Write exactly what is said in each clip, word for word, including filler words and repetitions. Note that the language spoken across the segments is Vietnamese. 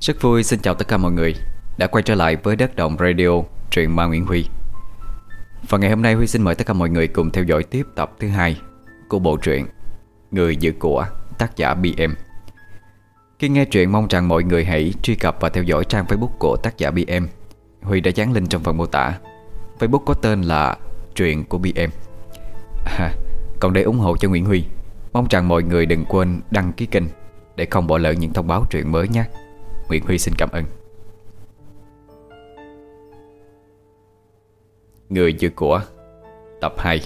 Rất vui xin chào tất cả mọi người đã quay trở lại với Đất Đồng Radio, truyện ma Nguyễn Huy. Và ngày hôm nay Huy xin mời tất cả mọi người cùng theo dõi tiếp tập thứ hai của bộ truyện Người Giữ Của, tác giả bê em. Khi nghe truyện mong rằng mọi người hãy truy cập và theo dõi trang Facebook của tác giả bê em. Huy đã dán link trong phần mô tả. Facebook có tên là Truyện của bê em. à, Còn để ủng hộ cho Nguyễn Huy, mong rằng mọi người đừng quên đăng ký kênh để không bỏ lỡ những thông báo truyện mới nhé. Nguyễn Huy xin cảm ơn. Người Giữ Của, tập hai.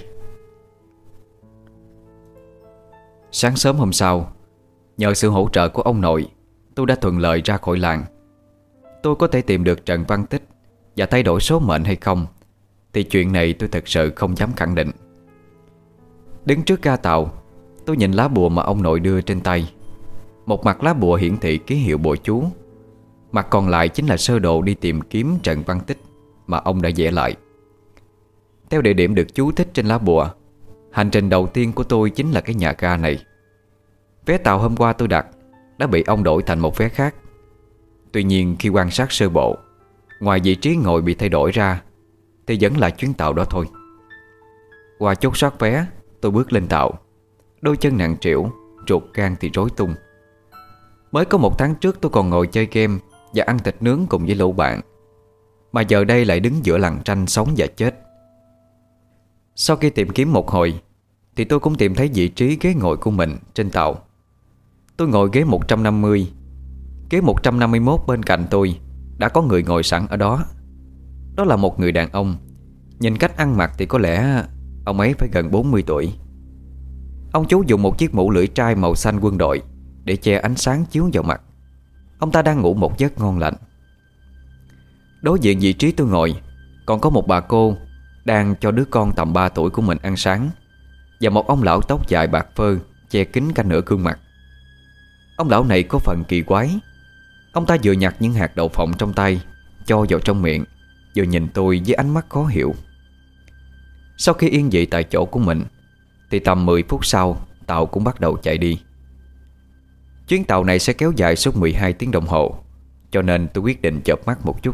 Sáng sớm hôm sau, nhờ sự hỗ trợ của ông nội, tôi đã thuận lợi ra khỏi làng. Tôi có thể tìm được Trần Văn Tích và thay đổi số mệnh hay không thì chuyện này tôi thật sự không dám khẳng định. Đứng trước ga tàu, tôi nhìn lá bùa mà ông nội đưa trên tay. Một mặt lá bùa hiển thị ký hiệu bùa chú, mặt còn lại chính là sơ đồ đi tìm kiếm Trần Văn Tích mà ông đã vẽ lại. Theo địa điểm được chú thích trên lá bùa, hành trình đầu tiên của tôi chính là cái nhà ga này. Vé tàu hôm qua tôi đặt đã bị ông đổi thành một vé khác. Tuy nhiên khi quan sát sơ bộ, ngoài vị trí ngồi bị thay đổi ra thì vẫn là chuyến tàu đó thôi. Qua chốt soát vé, tôi bước lên tàu. Đôi chân nặng trĩu, ruột gan thì rối tung. Mới có một tháng trước tôi còn ngồi chơi game và ăn thịt nướng cùng với lũ bạn, mà giờ đây lại đứng giữa lằn tranh sống và chết. Sau khi tìm kiếm một hồi thì tôi cũng tìm thấy vị trí ghế ngồi của mình trên tàu. Tôi ngồi ghế một trăm năm mươi. Ghế một trăm năm mươi mốt bên cạnh tôi đã có người ngồi sẵn ở đó. Đó là một người đàn ông. Nhìn cách ăn mặc thì có lẽ ông ấy phải gần bốn mươi tuổi. Ông chú dùng một chiếc mũ lưỡi trai màu xanh quân đội để che ánh sáng chiếu vào mặt. Ông ta đang ngủ một giấc ngon lành. Đối diện vị trí tôi ngồi còn có một bà cô đang cho đứa con tầm ba tuổi của mình ăn sáng, và một ông lão tóc dài bạc phơ che kín cả nửa gương mặt. Ông lão này có phần kỳ quái. Ông ta vừa nhặt những hạt đậu phộng trong tay cho vào trong miệng, vừa nhìn tôi với ánh mắt khó hiểu. Sau khi yên vị tại chỗ của mình thì tầm mười phút sau, tàu cũng bắt đầu chạy đi. Chuyến tàu này sẽ kéo dài suốt mười hai tiếng đồng hồ, cho nên tôi quyết định chợp mắt một chút.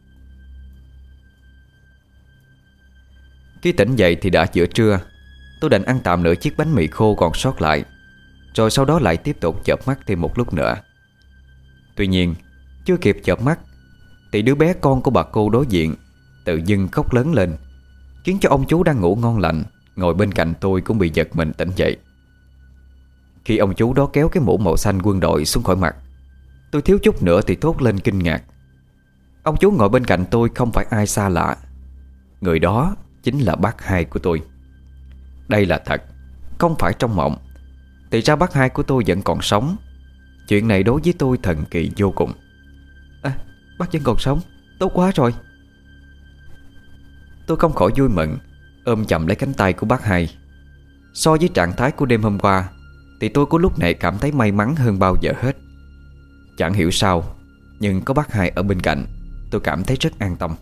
Khi tỉnh dậy thì đã giữa trưa. Tôi định ăn tạm nửa chiếc bánh mì khô còn sót lại, rồi sau đó lại tiếp tục chợp mắt thêm một lúc nữa. Tuy nhiên chưa kịp chợp mắt thì đứa bé con của bà cô đối diện tự dưng khóc lớn lên, khiến cho ông chú đang ngủ ngon lành ngồi bên cạnh tôi cũng bị giật mình tỉnh dậy. Khi ông chú đó kéo cái mũ màu xanh quân đội xuống khỏi mặt, tôi thiếu chút nữa thì thốt lên kinh ngạc. Ông chú ngồi bên cạnh tôi không phải ai xa lạ. Người đó chính là bác hai của tôi. Đây là thật, không phải trong mộng. Thì ra bác hai của tôi vẫn còn sống. Chuyện này đối với tôi thần kỳ vô cùng. À, bác vẫn còn sống, tốt quá rồi. Tôi không khỏi vui mừng, ôm chầm lấy cánh tay của bác hai. So với trạng thái của đêm hôm qua thì tôi có lúc này cảm thấy may mắn hơn bao giờ hết. Chẳng hiểu sao, nhưng có bác hai ở bên cạnh, tôi cảm thấy rất an tâm.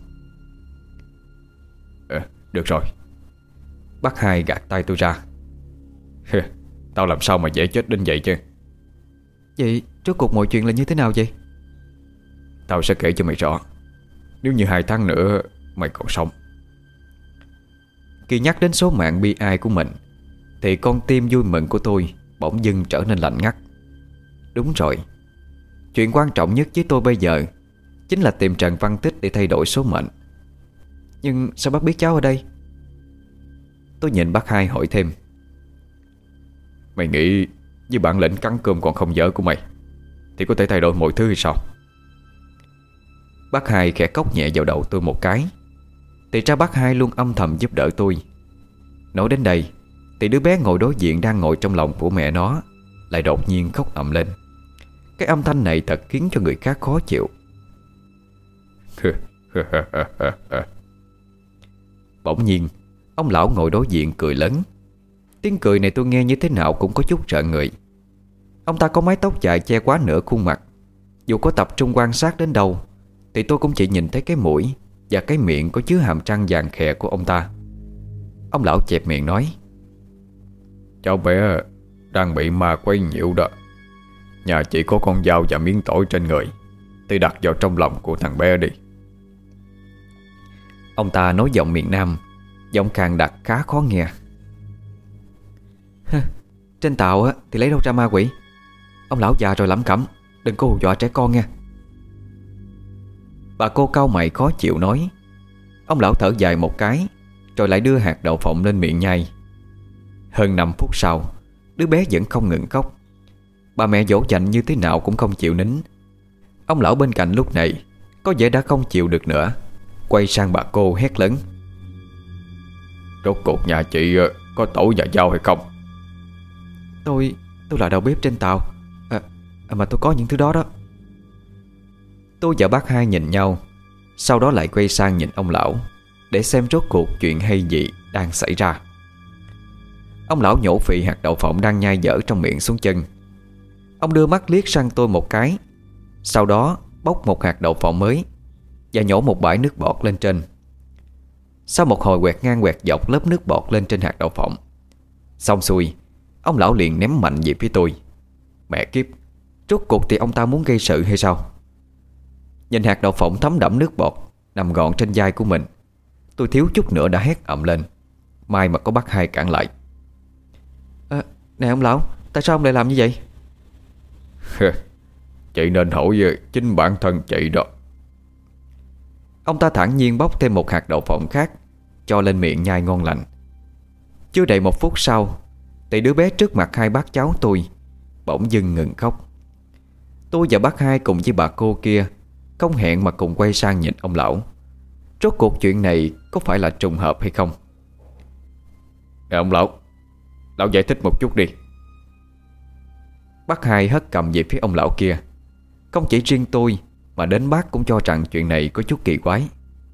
Ờ, được rồi. Bác hai gạt tay tôi ra. Tao làm sao mà dễ chết đến vậy chứ. Vậy rốt cuộc mọi chuyện là như thế nào vậy? Tao sẽ kể cho mày rõ. Nếu như hai tháng nữa mày còn sống. Khi nhắc đến số mạng bi ai của mình thì con tim vui mừng của tôi bỗng dưng trở nên lạnh ngắt. Đúng rồi, chuyện quan trọng nhất với tôi bây giờ chính là tìm Trần Văn Tích để thay đổi số mệnh. Nhưng sao bác biết cháu ở đây? Tôi nhìn bác hai hỏi thêm. Mày nghĩ với bản lĩnh cắn cơm còn không dở của mày thì có thể thay đổi mọi thứ hay sao? Bác hai khẽ cốc nhẹ vào đầu tôi một cái. Thì ra bác hai luôn âm thầm giúp đỡ tôi. Nói đến đây thì đứa bé ngồi đối diện đang ngồi trong lòng của mẹ nó lại đột nhiên khóc ầm lên. Cái âm thanh này thật khiến cho người khác khó chịu. Bỗng nhiên ông lão ngồi đối diện cười lớn. Tiếng cười này tôi nghe như thế nào cũng có chút rợn người. Ông ta có mái tóc dài che quá nửa khuôn mặt. Dù có tập trung quan sát đến đâu thì tôi cũng chỉ nhìn thấy cái mũi và cái miệng có chứa hàm răng vàng khè của ông ta. Ông lão chẹp miệng nói. Cháu bé đang bị ma quấy nhiễu đó. Nhà chỉ có con dao và miếng tỏi trên người, thì đặt vào trong lòng của thằng bé đi. Ông ta nói giọng miền Nam, giọng khàn đặc khá khó nghe. Trên tàu á thì lấy đâu ra ma quỷ. Ông lão già rồi lẩm cẩm, đừng có hù dọa trẻ con nha. Bà cô cau mày khó chịu nói. Ông lão thở dài một cái, rồi lại đưa hạt đậu phộng lên miệng nhai. Hơn năm phút sau, đứa bé vẫn không ngừng khóc. Bà mẹ dỗ dành như thế nào cũng không chịu nín. Ông lão bên cạnh lúc này có vẻ đã không chịu được nữa, quay sang bà cô hét lớn: Rốt cuộc nhà chị có tỏi và rau hay không? Tôi tôi là đầu bếp trên tàu à, à, mà tôi có những thứ đó đó. Tôi và bác hai nhìn nhau, sau đó lại quay sang nhìn ông lão, để xem rốt cuộc chuyện hay gì đang xảy ra. Ông lão nhổ phì hạt đậu phộng đang nhai dở trong miệng xuống chân. Ông đưa mắt liếc sang tôi một cái, sau đó bóc một hạt đậu phộng mới và nhổ một bãi nước bọt lên trên. Sau một hồi quẹt ngang quẹt dọc lớp nước bọt lên trên hạt đậu phộng, xong xuôi, ông lão liền ném mạnh về phía tôi. Mẹ kiếp, rốt cuộc thì ông ta muốn gây sự hay sao? Nhìn hạt đậu phộng thấm đẫm nước bọt nằm gọn trên vai của mình, tôi thiếu chút nữa đã hét ầm lên. May mà có bác hai cản lại. à, Nè ông lão, tại sao ông lại làm như vậy? Chị nên hỏi chính bản thân chị đó. Ông ta thản nhiên bóc thêm một hạt đậu phộng khác, cho lên miệng nhai ngon lành. Chưa đầy một phút sau thì đứa bé trước mặt hai bác cháu tôi bỗng dưng ngừng khóc. Tôi và bác hai cùng với bà cô kia không hẹn mà cùng quay sang nhìn ông lão. Rốt cuộc chuyện này có phải là trùng hợp hay không? Nè ông lão, lão giải thích một chút đi. Bác hai hất cầm về phía ông lão kia. Không chỉ riêng tôi mà đến bác cũng cho rằng chuyện này có chút kỳ quái.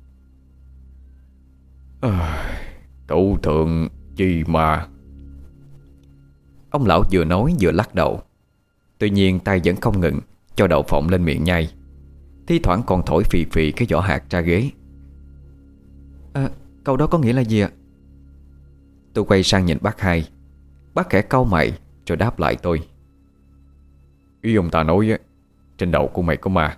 à, Thủ thượng chi mà. Ông lão vừa nói vừa lắc đầu. Tuy nhiên tay vẫn không ngừng cho đậu phộng lên miệng nhai, thi thoảng còn thổi phì phì cái vỏ hạt ra ghế. à, Câu đó có nghĩa là gì ạ? Tôi quay sang nhìn bác hai. Bác khẽ cau mày rồi đáp lại tôi. Ý ông ta nói trên đầu của mày có ma.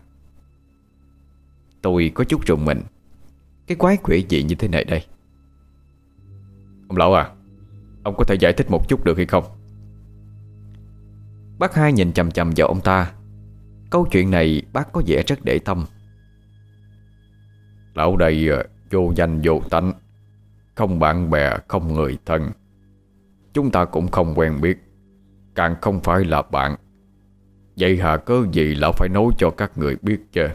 Tôi có chút rùng mình. Cái quái quỷ gì như thế này đây? Ông lão à, ông có thể giải thích một chút được hay không? Bác hai nhìn chằm chằm vào ông ta. Câu chuyện này bác có vẻ rất để tâm. Lão đây vô danh vô tánh, không bạn bè, không người thân. Chúng ta cũng không quen biết, càng không phải là bạn. Vậy hà cớ gì lão phải nói cho các người biết chứ?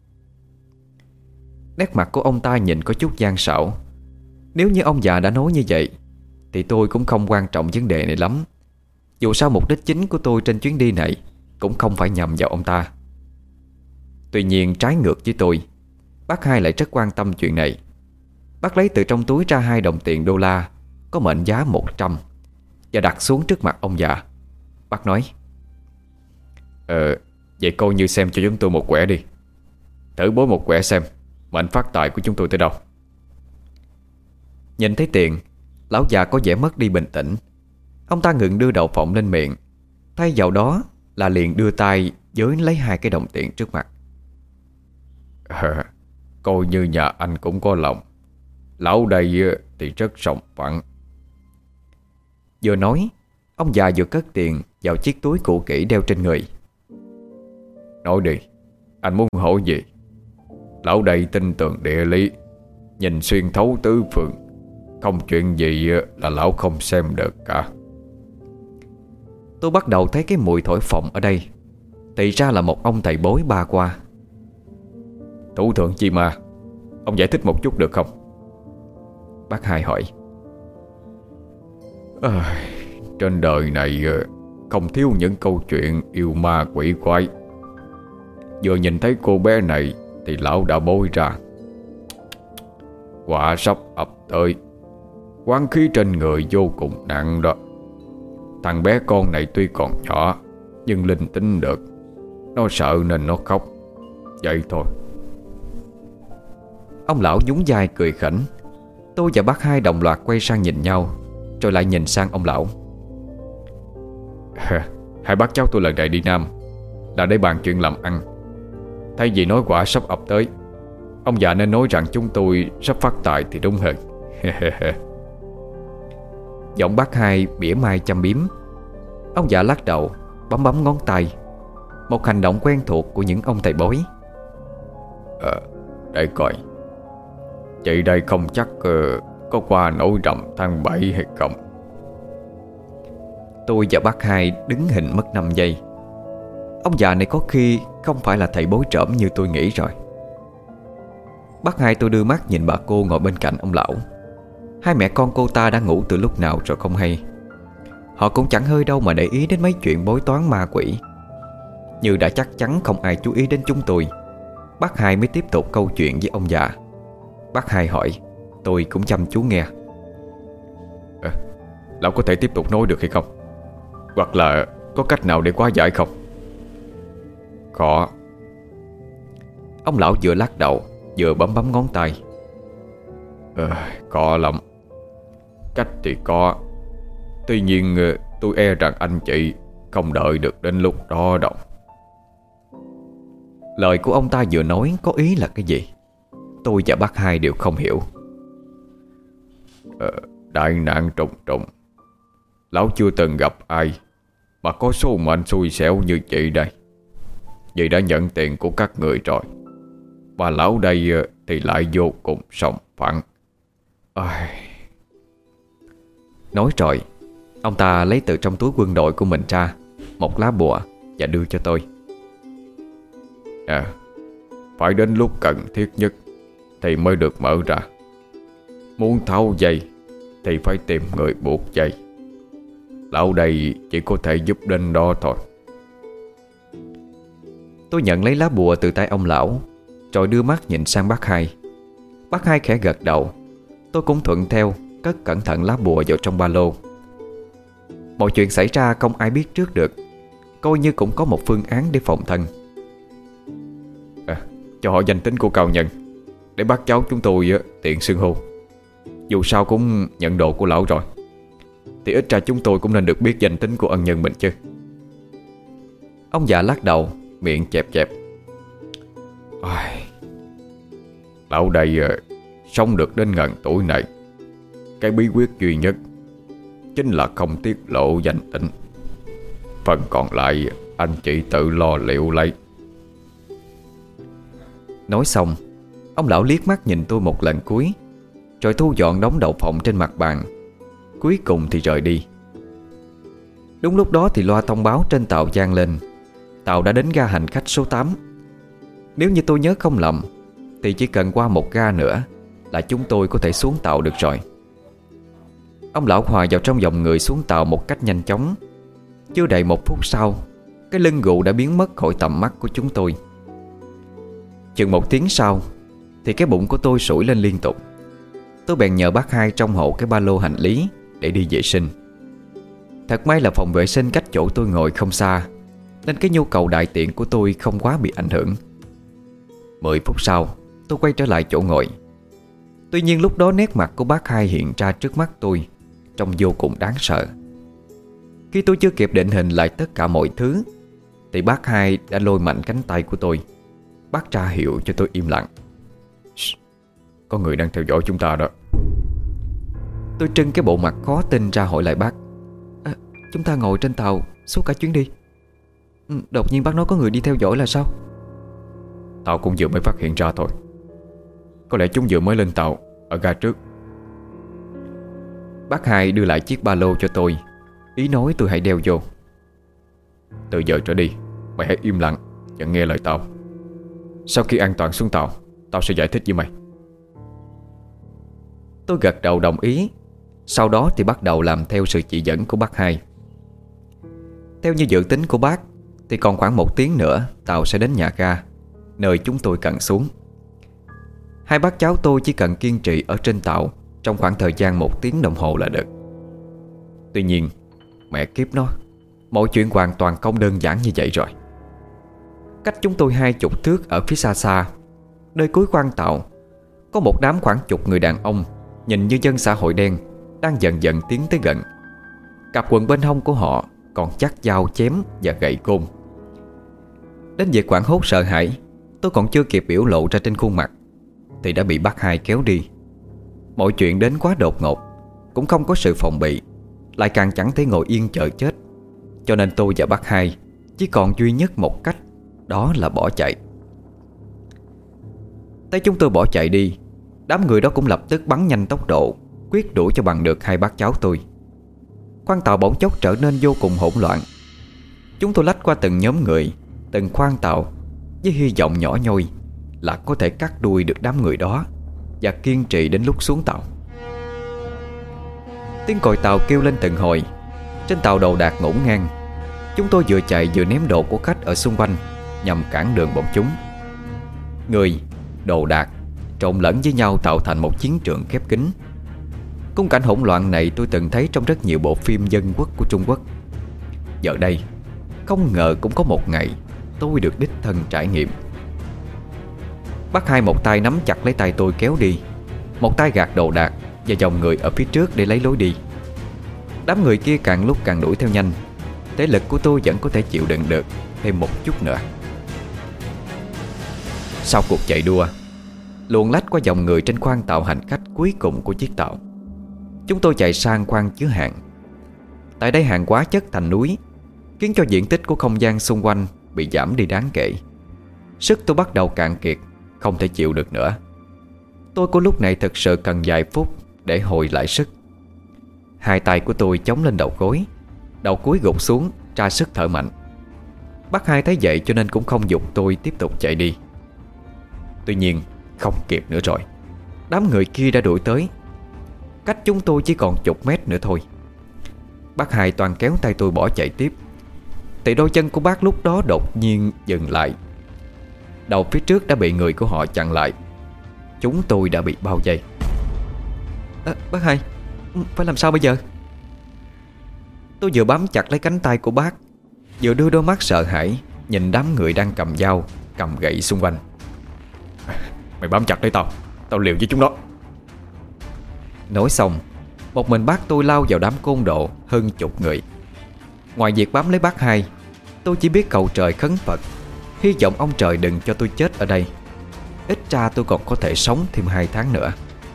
Nét mặt của ông ta nhìn có chút gian xảo. Nếu như ông già đã nói như vậy thì tôi cũng không quan trọng vấn đề này lắm. Dù sao mục đích chính của tôi trên chuyến đi này cũng không phải nhằm vào ông ta. Tuy nhiên trái ngược với tôi, bác hai lại rất quan tâm chuyện này. Bác lấy từ trong túi ra hai đồng tiền đô la có mệnh giá một trăm và đặt xuống trước mặt ông già. Bác nói: Ờ, vậy coi như xem cho chúng tôi một quẻ đi. Thử bối một quẻ xem mệnh phát tài của chúng tôi tới đâu. Nhìn thấy tiền, lão già có vẻ mất đi bình tĩnh. Ông ta ngừng đưa đậu phộng lên miệng, thay vào đó là liền đưa tay giới lấy hai cái đồng tiền trước mặt. à, Coi như nhà anh cũng có lòng. Lão đây thì rất sòng phẳng. Vừa nói, ông già vừa cất tiền vào chiếc túi cũ kỹ đeo trên người. Nói đi, anh muốn hỏi gì? Lão đây tin tưởng địa lý, nhìn xuyên thấu tứ phương, không chuyện gì là lão không xem được cả. Tôi bắt đầu thấy cái mùi thổi phồng ở đây. Thì ra là một ông thầy bói ba qua. Thủ thượng chi ma, ông giải thích một chút được không? Bác hai hỏi. à, Trên đời này không thiếu những câu chuyện yêu ma quỷ quái. Vừa nhìn thấy cô bé này thì lão đã bối ra. Quả sắp ập tới, oán khí trên người vô cùng nặng đó. Thằng bé con này tuy còn nhỏ nhưng linh tính được. Nó sợ nên nó khóc. Vậy thôi. Ông lão nhún vai cười khỉnh. Tôi và bác hai đồng loạt quay sang nhìn nhau, rồi lại nhìn sang ông lão. Hai bác cháu tôi lần này đi Nam là để bàn chuyện làm ăn. Thay vì nói quả sắp ập tới, ông già nên nói rằng chúng tôi sắp phát tài thì đúng hơn. Giọng bác hai bỉa mai châm biếm. Ông già lắc đầu, bấm bấm ngón tay, một hành động quen thuộc của những ông thầy bói. Ờ, để coi. Chị đây không chắc uh, có qua nổi rằm tháng bảy hay không. Tôi và bác hai đứng hình mất năm giây. Ông già này có khi không phải là thầy bói trộm như tôi nghĩ rồi. Bác hai tôi đưa mắt nhìn bà cô ngồi bên cạnh ông lão. Hai mẹ con cô ta đã ngủ từ lúc nào rồi không hay. Họ cũng chẳng hơi đâu mà để ý đến mấy chuyện bói toán ma quỷ. Như đã chắc chắn không ai chú ý đến chúng tôi, bác hai mới tiếp tục câu chuyện với ông già. Bác hai hỏi, tôi cũng chăm chú nghe. à, Lão có thể tiếp tục nói được hay không? Hoặc là có cách nào để hóa giải không? Khó. Ông lão vừa lắc đầu vừa bấm bấm ngón tay. à, Khó lắm. Cách thì có, tuy nhiên tôi e rằng anh chị không đợi được đến lúc đó đâu. Lời của ông ta vừa nói có ý là cái gì? Tôi và bác hai đều không hiểu. ờ, Đại nạn trùng trùng, lão chưa từng gặp ai mà có số mệnh xui xẻo như chị đây. Chị đã nhận tiền của các người rồi, mà lão đây thì lại vô cùng sòng phẳng. Ai... Nói rồi, ông ta lấy từ trong túi quân đội của mình ra một lá bùa và đưa cho tôi. À, phải đến lúc cần thiết nhất thì mới được mở ra. Muốn tháo dây thì phải tìm người buộc dây. Lão đây chỉ có thể giúp đến đó thôi. Tôi nhận lấy lá bùa từ tay ông lão, rồi đưa mắt nhìn sang bác hai. Bác hai khẽ gật đầu. Tôi cũng thuận theo, cất cẩn thận lá bùa vào trong ba lô. Mọi chuyện xảy ra không ai biết trước được, coi như cũng có một phương án để phòng thân. à, Cho họ danh tính của cao nhân, để bác cháu chúng tôi tiện xưng hô. Dù sao cũng nhận đồ của lão rồi, thì ít ra chúng tôi cũng nên được biết danh tính của ân nhân mình chứ. Ông già lắc đầu, miệng chẹp chẹp. Ai... Lão đây sống được đến ngần tuổi này, cái bí quyết duy nhất chính là không tiết lộ danh tính. Phần còn lại anh chị tự lo liệu lấy. Nói xong, ông lão liếc mắt nhìn tôi một lần cuối, rồi thu dọn đống đậu phộng trên mặt bàn. Cuối cùng thì rời đi. Đúng lúc đó thì loa thông báo trên tàu vang lên. Tàu đã đến ga hành khách số tám. Nếu như tôi nhớ không lầm thì chỉ cần qua một ga nữa là chúng tôi có thể xuống tàu được rồi. Ông lão hòa vào trong dòng người xuống tàu một cách nhanh chóng. Chưa đầy một phút sau, cái lưng gù đã biến mất khỏi tầm mắt của chúng tôi. Chừng một tiếng sau thì cái bụng của tôi sủi lên liên tục. Tôi bèn nhờ bác hai trông hộ cái ba lô hành lý để đi vệ sinh. Thật may là phòng vệ sinh cách chỗ tôi ngồi không xa, nên cái nhu cầu đại tiện của tôi không quá bị ảnh hưởng. Mười phút sau, tôi quay trở lại chỗ ngồi. Tuy nhiên lúc đó nét mặt của bác hai hiện ra trước mắt tôi, trông vô cùng đáng sợ. Khi tôi chưa kịp định hình lại tất cả mọi thứ thì bác hai đã lôi mạnh cánh tay của tôi. Bác ra hiệu cho tôi im lặng. Có người đang theo dõi chúng ta đó. Tôi trưng cái bộ mặt khó tin ra hỏi lại bác. À, chúng ta ngồi trên tàu suốt cả chuyến đi, đột nhiên bác nói có người đi theo dõi là sao? Tao cũng vừa mới phát hiện ra thôi. Có lẽ chúng vừa mới lên tàu ở ga trước. Bác hai đưa lại chiếc ba lô cho tôi, ý nói tôi hãy đeo vô. Từ giờ trở đi mày hãy im lặng và nghe lời tao. Sau khi an toàn xuống tàu, tao sẽ giải thích với mày. Tôi gật đầu đồng ý. Sau đó thì bắt đầu làm theo sự chỉ dẫn của bác hai. Theo như dự tính của bác thì còn khoảng một tiếng nữa tàu sẽ đến nhà ga, nơi chúng tôi cần xuống. Hai bác cháu tôi chỉ cần kiên trì ở trên tàu trong khoảng thời gian một tiếng đồng hồ là được. Tuy nhiên, mẹ kiếp nó, mọi chuyện hoàn toàn không đơn giản như vậy rồi. Cách chúng tôi hai chục thước ở phía xa xa, nơi cuối khoang tàu, có một đám khoảng chục người đàn ông nhìn như dân xã hội đen đang dần dần tiến tới gần. Cặp quần bên hông của họ còn chắc dao chém và gậy côn. Đến việc quảng hốt sợ hãi, Tôi còn chưa kịp biểu lộ ra trên khuôn mặt thì đã bị bác Hai kéo đi. Mọi chuyện đến quá đột ngột, cũng không có sự phòng bị, lại càng chẳng thể ngồi yên chờ chết. Cho nên tôi và bác Hai chỉ còn duy nhất một cách, đó là bỏ chạy. Thấy chúng tôi bỏ chạy đi, đám người đó cũng lập tức bắn nhanh tốc độ, quyết đuổi cho bằng được hai bác cháu tôi. Khoang tàu bỗng chốc trở nên vô cùng hỗn loạn. Chúng tôi lách qua từng nhóm người, từng khoang tàu, với hy vọng nhỏ nhoi là có thể cắt đuôi được đám người đó và kiên trì đến lúc xuống tàu. Tiếng còi tàu kêu lên từng hồi. Trên tàu đồ đạc ngổn ngang. Chúng tôi vừa chạy vừa ném đồ của khách ở xung quanh nhằm cản đường bọn chúng. Người, đồ đạc trộn lẫn với nhau tạo thành một chiến trường khép kín. Khung cảnh hỗn loạn này tôi từng thấy trong rất nhiều bộ phim dân quốc của Trung Quốc. Giờ đây, không ngờ cũng có một ngày tôi được đích thân trải nghiệm. Bác Hai một tay nắm chặt lấy tay tôi kéo đi, một tay gạt đồ đạc và dòng người ở phía trước để lấy lối đi. Đám người kia càng lúc càng đuổi theo nhanh. Thể lực của tôi vẫn có thể chịu đựng được thêm một chút nữa. Sau cuộc chạy đua, luồn lách qua dòng người trên khoang tàu hành khách cuối cùng của chiếc tàu, chúng tôi chạy sang khoang chứa hàng. Tại đây hàng quá chất thành núi, khiến cho diện tích của không gian xung quanh bị giảm đi đáng kể. Sức tôi bắt đầu cạn kiệt, không thể chịu được nữa. Tôi của lúc này thực sự cần vài phút để hồi lại sức. Hai tay của tôi chống lên đầu gối, đầu cúi gục xuống, tra sức thở mạnh. Bác Hai thấy vậy cho nên cũng không giục tôi tiếp tục chạy đi. Tuy nhiên không kịp nữa rồi. Đám người kia đã đuổi tới. Cách chúng tôi chỉ còn chục mét nữa thôi. Bác Hai toàn kéo tay tôi bỏ chạy tiếp, thì đôi chân của bác lúc đó đột nhiên dừng lại. Đầu phía trước đã bị người của họ chặn lại. Chúng tôi đã bị bao vây. à, Bác Hai, phải làm sao bây giờ? Tôi vừa bám chặt lấy cánh tay của bác, vừa đưa đôi mắt sợ hãi nhìn đám người đang cầm dao, cầm gậy xung quanh. Mày bám chặt lấy tao, tao liều với chúng nó. Nói xong, một mình bác tôi lao vào đám côn đồ hơn chục người. Ngoài việc bám lấy bác Hai, tôi chỉ biết cầu trời khấn Phật, hy vọng ông trời đừng cho tôi chết ở đây. Ít ra tôi còn có thể sống thêm hai tháng nữa.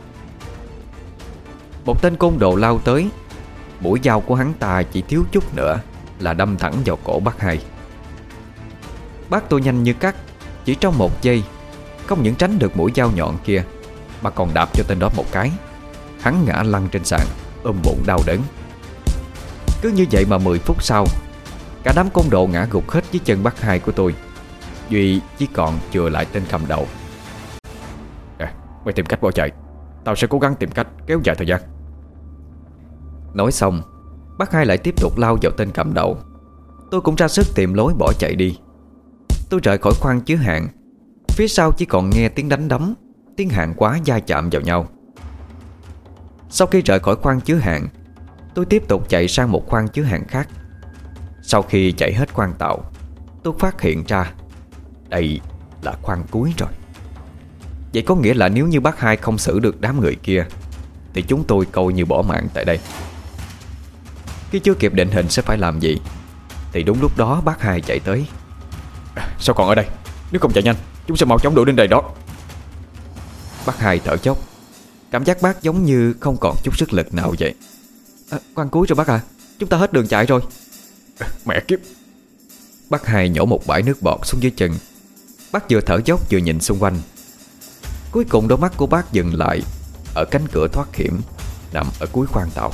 Một tên côn đồ lao tới. Mũi dao của hắn ta chỉ thiếu chút nữa là đâm thẳng vào cổ bác Hai. Bác tôi nhanh như cắt, chỉ trong một giây không những tránh được mũi dao nhọn kia, mà còn đạp cho tên đó một cái. Hắn ngã lăn trên sàn, ôm bụng đau đớn. Cứ như vậy mà mười phút sau, cả đám côn đồ ngã gục hết dưới chân bác Hai của tôi. Duy chỉ còn chừa lại tên cầm đầu. À, mày tìm cách bỏ chạy, tao sẽ cố gắng tìm cách kéo dài thời gian. Nói xong, bác Hai lại tiếp tục lao vào tên cầm đầu. Tôi cũng ra sức tìm lối bỏ chạy đi. Tôi rời khỏi khoang chứa hàng. Phía sau chỉ còn nghe tiếng đánh đấm, tiếng hàng quá va chạm vào nhau. Sau khi rời khỏi khoang chứa hàng, tôi tiếp tục chạy sang một khoang chứa hàng khác. Sau khi chạy hết khoang tàu, tôi phát hiện ra đây là khoang cuối rồi. Vậy có nghĩa là nếu như bác Hai không xử được đám người kia thì chúng tôi coi như bỏ mạng tại đây. Khi chưa kịp định hình sẽ phải làm gì thì đúng lúc đó bác Hai chạy tới. À, sao còn ở đây? Nếu không chạy nhanh, chúng sẽ mau chóng đuổi đến đây đó. Bác Hai thở dốc. Cảm giác bác giống như không còn chút sức lực nào vậy. À, khoang cuối rồi bác à, chúng ta hết đường chạy rồi. À, mẹ kiếp. Bác Hai nhổ một bãi nước bọt xuống dưới chân. Bác vừa thở dốc vừa nhìn xung quanh. Cuối cùng đôi mắt của bác dừng lại ở cánh cửa thoát hiểm nằm ở cuối khoang tàu.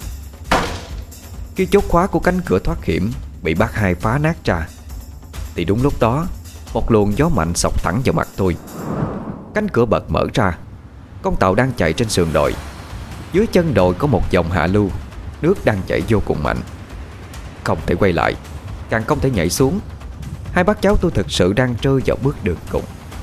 Khi chốt khóa của cánh cửa thoát hiểm bị bác Hai phá nát ra thì đúng lúc đó một luồng gió mạnh xộc thẳng vào mặt tôi. Cánh cửa bật mở ra. Con tàu đang chạy trên sườn đồi. Dưới chân đồi có một dòng hạ lưu, nước đang chảy vô cùng mạnh. Không thể quay lại, càng không thể nhảy xuống. Hai bác cháu tôi thực sự đang rơi vào bước đường cùng.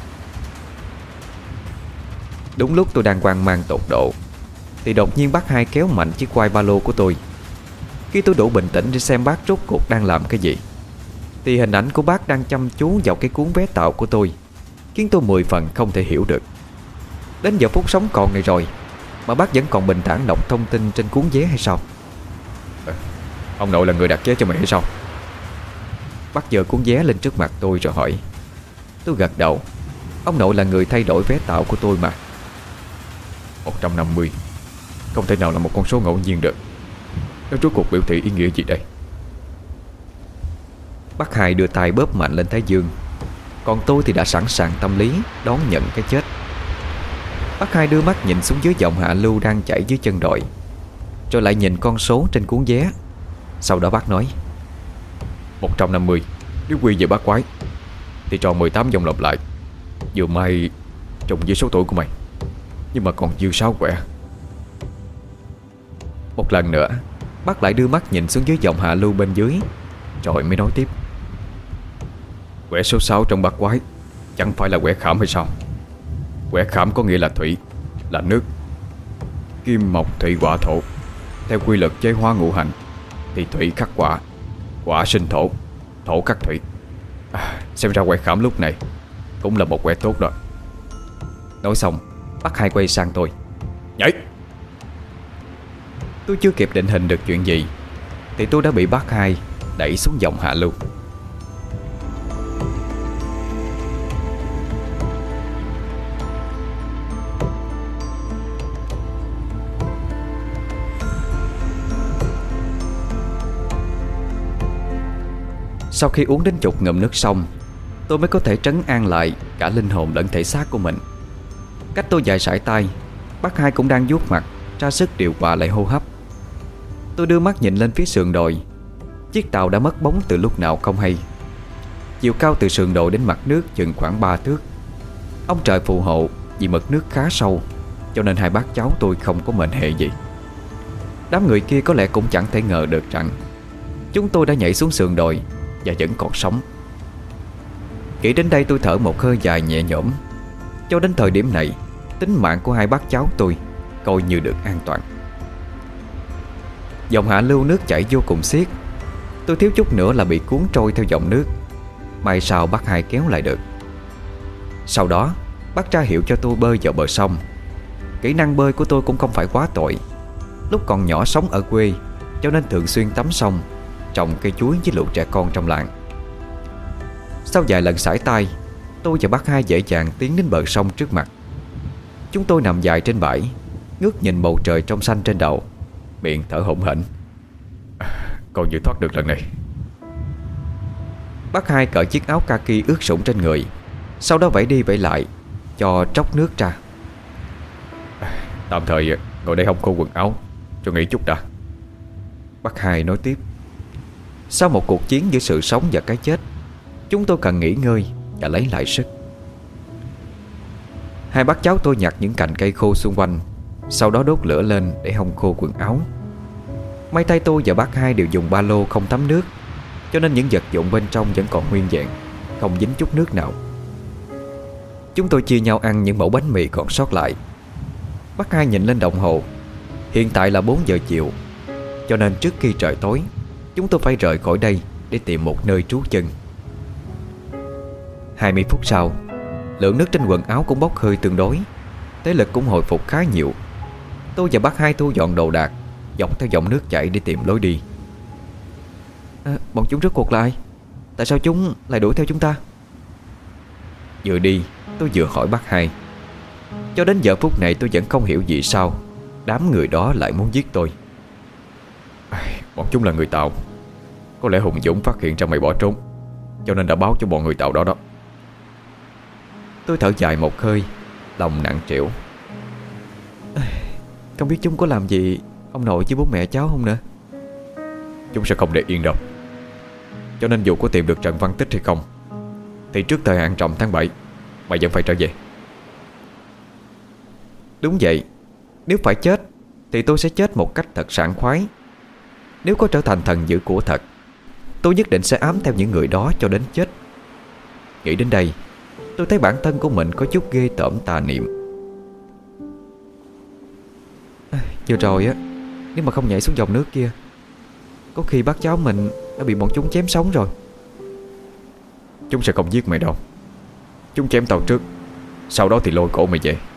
Đúng lúc tôi đang hoang mang tột độ thì đột nhiên bác Hai kéo mạnh chiếc quai ba lô của tôi. Khi tôi đủ bình tĩnh để xem bác rốt cuộc đang làm cái gì thì hình ảnh của bác đang chăm chú vào cái cuốn vé tàu của tôi khiến tôi mười phần không thể hiểu được. Đến giờ phút sống còn này rồi mà bác vẫn còn bình thản đọc thông tin trên cuốn vé hay sao? À, ông nội là người đặt vé cho mày hay sao? Bác giơ cuốn vé lên trước mặt tôi rồi hỏi. Tôi gật đầu, Ông nội là người thay đổi vé tàu của tôi mà. Một trăm năm mươi không thể nào là một con số ngẫu nhiên được. Nó rốt cuộc biểu thị ý nghĩa gì đây? Bác Hai đưa tay bóp mạnh lên thái dương, còn tôi thì đã sẵn sàng tâm lý đón nhận cái chết. Bác Hai đưa mắt nhìn xuống dưới dòng hạ lưu đang chảy dưới chân đồi, rồi lại nhìn con số trên cuốn vé. Sau đó bác nói: Một trăm năm mươi nếu quy về bát quái thì tròn mười tám vòng lặp lại. Vừa may trùng với số tuổi của mày, nhưng mà còn dư sáu quẻ. Một lần nữa bác lại đưa mắt nhìn xuống dưới dòng hạ lưu bên dưới, rồi mới nói tiếp: Quẻ số sáu trong bát quái chẳng phải là quẻ khảm hay sao? Quẻ khảm có nghĩa là thủy, là nước. Kim mộc thủy hỏa thổ. Theo quy luật chế hóa ngũ hành thì thủy khắc hỏa, hỏa sinh thổ, thổ khắc thủy. à, Xem ra quẻ khảm lúc này cũng là một quẻ tốt rồi. Nói xong bác Hai quay sang tôi: Nhảy! Tôi chưa kịp định hình được chuyện gì thì tôi đã bị bác Hai đẩy xuống dòng hạ lưu. Sau khi uống đến chục ngụm nước xong, tôi mới có thể trấn an lại cả linh hồn lẫn thể xác của mình. Cách tôi vài sải tay, bác Hai cũng đang vuốt mặt, ra sức điều hòa lại hô hấp. Tôi đưa mắt nhìn lên phía sườn đồi. Chiếc tàu đã mất bóng từ lúc nào không hay. Chiều cao từ sườn đồi đến mặt nước chừng khoảng ba thước. Ông trời phù hộ vì mực nước khá sâu, cho nên hai bác cháu tôi không có mệnh hệ gì. Đám người kia có lẽ cũng chẳng thể ngờ được rằng chúng tôi đã nhảy xuống sườn đồi và vẫn còn sống. Nghĩ đến đây tôi thở một hơi dài nhẹ nhõm. Cho đến thời điểm này, tính mạng của hai bác cháu tôi coi như được an toàn. Dòng hạ lưu nước chảy vô cùng xiết. Tôi thiếu chút nữa là bị cuốn trôi theo dòng nước. May sao bác Hai kéo lại được. Sau đó bác ra hiệu cho tôi bơi vào bờ sông. Kỹ năng bơi của tôi cũng không phải quá tồi. Lúc còn nhỏ sống ở quê, cho nên thường xuyên tắm sông, trồng cây chuối với lũ trẻ con trong làng. Sau vài lần sải tay, tôi và bác Hai dễ dàng tiến đến bờ sông trước mặt. Chúng tôi nằm dài trên bãi, ngước nhìn bầu trời trong xanh trên đầu, miệng thở hổn hển. Còn như thoát được lần này. Bác Hai cởi chiếc áo kaki ướt sũng trên người, sau đó vẫy đi vẫy lại cho tróc nước ra. Tạm thời ngồi đây hong khô quần áo cho nghỉ chút đã. Bác Hai nói tiếp: Sau một cuộc chiến giữa sự sống và cái chết, chúng tôi cần nghỉ ngơi và lấy lại sức. Hai bác cháu tôi nhặt những cành cây khô xung quanh, sau đó đốt lửa lên để hong khô quần áo. May tay tôi và bác Hai đều dùng ba lô không thấm nước, cho nên những vật dụng bên trong vẫn còn nguyên vẹn, không dính chút nước nào. Chúng tôi chia nhau ăn những mẩu bánh mì còn sót lại. Bác Hai nhìn lên đồng hồ. Hiện tại là bốn giờ chiều, cho nên trước khi trời tối, chúng tôi phải rời khỏi đây để tìm một nơi trú chân. Hai mươi phút sau, lượng nước trên quần áo cũng bốc hơi tương đối, thể lực cũng hồi phục khá nhiều. Tôi và bác Hai thu dọn đồ đạc, dọc theo dòng nước chảy để tìm lối đi. à, Bọn chúng rốt cuộc là ai? Tại sao chúng lại đuổi theo chúng ta? Vừa đi tôi vừa hỏi bác Hai. Cho đến giờ phút này tôi vẫn không hiểu vì sao đám người đó lại muốn giết tôi. Bọn chúng là người Tàu. Có lẽ Hùng Dũng phát hiện ra mày bỏ trốn, cho nên đã báo cho bọn người Tàu đó đó. Tôi thở dài một hơi, lòng nặng trĩu. Không biết chúng có làm gì ông nội với bố mẹ cháu không nữa. Chúng sẽ không để yên đâu. Cho nên dù có tìm được Trần Văn Tích hay không, thì trước thời hạn trầm tháng bảy mày vẫn phải trở về. Đúng vậy. Nếu phải chết thì tôi sẽ chết một cách thật sảng khoái. Nếu có trở thành thần dữ của thật, tôi nhất định sẽ ám theo những người đó cho đến chết. Nghĩ đến đây, tôi thấy bản thân của mình có chút ghê tởm tà niệm. à, Vừa rồi á, nếu mà không nhảy xuống dòng nước kia, có khi bác cháu mình đã bị bọn chúng chém sống rồi. Chúng sẽ không giết mày đâu. Chúng chém tao trước, sau đó thì lôi cổ mày về.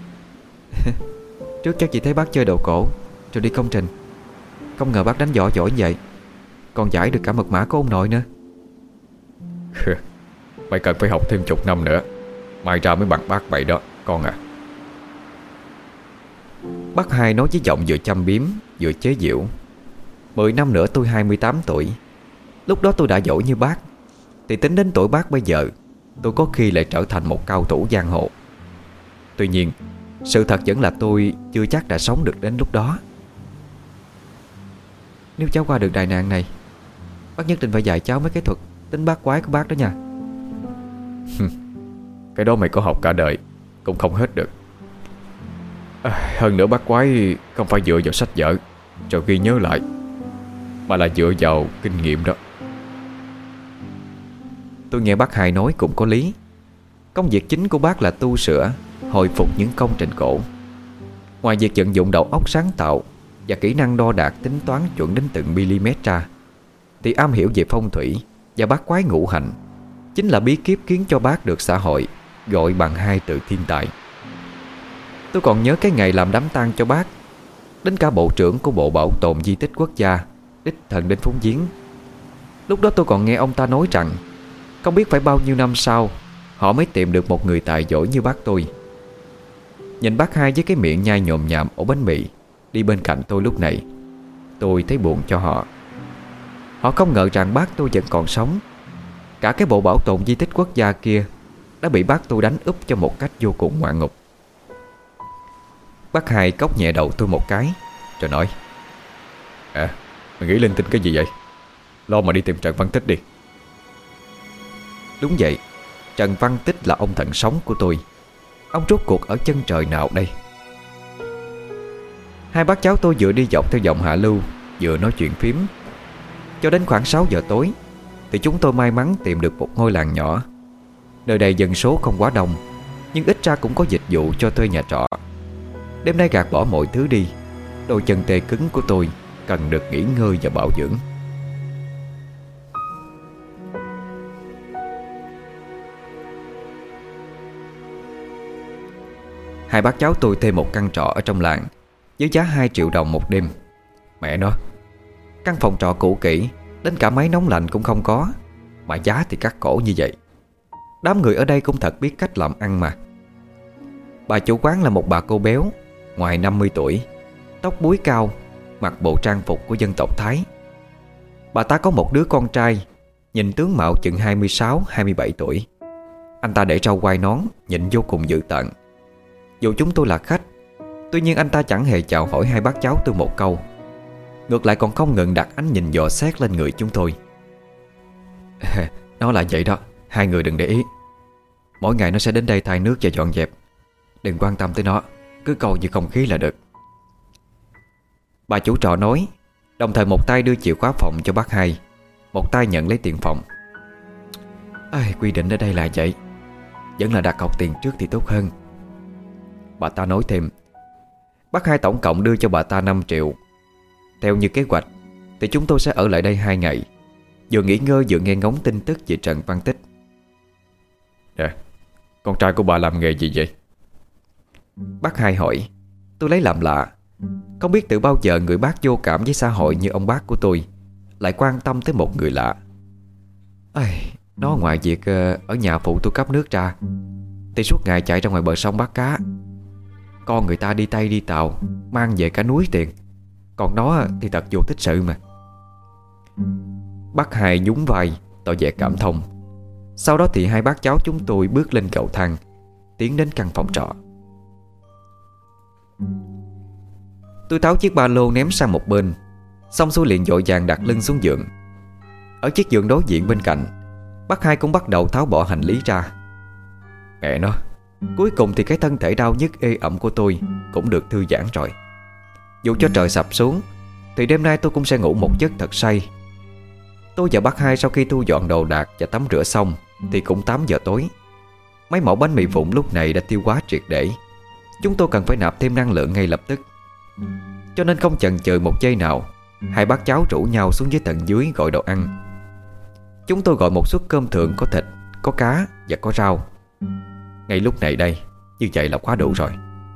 Trước chắc chỉ thấy bác chơi đồ cổ rồi đi công trình, không ngờ bác đánh võ giỏi như vậy, còn giải được cả mật mã của ông nội nữa. Mày cần phải học thêm chục năm nữa Mai ra mới bằng bác vậy đó con à. Bác hai nói với giọng vừa châm biếm vừa chế giễu. Mười năm nữa tôi hai mươi tám tuổi. Lúc đó tôi đã giỏi như bác, thì tính đến tuổi bác bây giờ, tôi có khi lại trở thành một cao thủ giang hồ. Tuy nhiên, sự thật vẫn là tôi chưa chắc đã sống được đến lúc đó. Nếu cháu qua được đại nạn này, bác nhất định phải dạy cháu mấy cái thuật tính bát quái của bác đó nha. Cái đó mày có học cả đời cũng không hết được. à, Hơn nữa bát quái không phải dựa vào sách vở rồi ghi nhớ lại, mà là dựa vào kinh nghiệm đó. Tôi nghe bác hai nói cũng có lý. Công việc chính của bác là tu sửa, hồi phục những công trình cổ. Ngoài việc vận dụng đầu óc sáng tạo và kỹ năng đo đạc tính toán chuẩn đến từng mm ra, thì am hiểu về phong thủy và bát quái ngũ hành chính là bí kíp khiến cho bác được xã hội gọi bằng hai từ thiên tài. Tôi còn nhớ cái ngày làm đám tang cho bác, đến cả bộ trưởng của Bộ Bảo tồn Di tích Quốc gia đích thân đến phúng viếng. Lúc đó tôi còn nghe ông ta nói rằng không biết phải bao nhiêu năm sau họ mới tìm được một người tài giỏi như bác tôi. Nhìn bác hai với cái miệng nhai nhồm nhàm ổ bánh mì đi bên cạnh tôi lúc này, tôi thấy buồn cho họ. Họ không ngờ rằng bác tôi vẫn còn sống. Cả cái bộ bảo tồn di tích quốc gia kia đã bị bác tôi đánh úp cho một cách vô cùng ngoạn ngục. Bác hai cốc nhẹ đầu tôi một cái rồi nói: À, mày nghĩ linh tinh cái gì vậy? Lo mà đi tìm Trần Văn Tích đi. Đúng vậy, Trần Văn Tích là ông thần sống của tôi. Ông rốt cuộc ở chân trời nào đây? Hai bác cháu tôi vừa đi dọc theo dòng hạ lưu, vừa nói chuyện phím. Cho đến khoảng sáu giờ tối thì chúng tôi may mắn tìm được một ngôi làng nhỏ. Nơi đây dân số không quá đông, nhưng ít ra cũng có dịch vụ cho thuê nhà trọ. Đêm nay gạt bỏ mọi thứ đi, đôi chân tê cứng của tôi cần được nghỉ ngơi và bảo dưỡng. Hai bác cháu tôi thuê một căn trọ ở trong làng với giá hai triệu đồng một đêm. Mẹ nó, căn phòng trọ cũ kỹ, đến cả máy nóng lạnh cũng không có, mà giá thì cắt cổ như vậy. Đám người ở đây cũng thật biết cách làm ăn mà. Bà chủ quán là một bà cô béo, ngoài năm mươi tuổi, tóc búi cao, mặc bộ trang phục của dân tộc Thái. Bà ta có một đứa con trai, nhìn tướng mạo chừng hai mươi sáu hai mươi bảy tuổi. Anh ta để rau quai nón, nhìn vô cùng dữ tợn. Dù chúng tôi là khách, tuy nhiên anh ta chẳng hề chào hỏi hai bác cháu tôi một câu. Ngược lại còn không ngừng đặt ánh nhìn dò xét lên người chúng tôi. Nó là vậy đó, hai người đừng để ý. Mỗi ngày nó sẽ đến đây thay nước và dọn dẹp. Đừng quan tâm tới nó, cứ cầu như không khí là được. Bà chủ trọ nói, đồng thời một tay đưa chìa khóa phòng cho bác hai, một tay nhận lấy tiền phòng. Ai, quy định ở đây là vậy, vẫn là đặt cọc tiền trước thì tốt hơn. Bà ta nói thêm, bác hai tổng cộng đưa cho bà ta năm triệu. Theo như kế hoạch thì chúng tôi sẽ ở lại đây hai ngày, vừa nghỉ ngơi vừa nghe ngóng tin tức về Trần Văn Tích. Nè, con trai của bà làm nghề gì vậy? Bác hai hỏi. Tôi lấy làm lạ, không biết từ bao giờ người bác vô cảm với xã hội như ông bác của tôi lại quan tâm tới một người lạ. Ai, nó ngoài việc ở nhà phụ tôi cấp nước ra thì suốt ngày chạy ra ngoài bờ sông bắt cá. Con người ta đi Tây đi Tàu mang về cả núi tiền, còn nó thì thật vô tích sự mà. Bác hai nhún vai tỏ vẻ cảm thông. Sau đó thì hai bác cháu chúng tôi bước lên cầu thang, tiến đến căn phòng trọ. Tôi tháo chiếc ba lô ném sang một bên, xong xuôi liền vội vàng đặt lưng xuống giường. Ở chiếc giường đối diện bên cạnh, bác hai cũng bắt đầu tháo bỏ hành lý ra. Mẹ nó, cuối cùng thì cái thân thể đau nhức ê ẩm của tôi cũng được thư giãn rồi. Dù cho trời sập xuống thì đêm nay tôi cũng sẽ ngủ một giấc thật say. Tôi và bác hai sau khi thu dọn đồ đạc và tắm rửa xong thì cũng tám giờ tối. Mấy mẩu bánh mì vụn lúc này đã tiêu hóa triệt để. Chúng tôi cần phải nạp thêm năng lượng ngay lập tức. Cho nên không chần chừ một giây nào, hai bác cháu rủ nhau xuống dưới tầng dưới gọi đồ ăn. Chúng tôi gọi một suất cơm thượng có thịt, có cá và có rau. Ngay lúc này đây, như vậy là quá đủ rồi.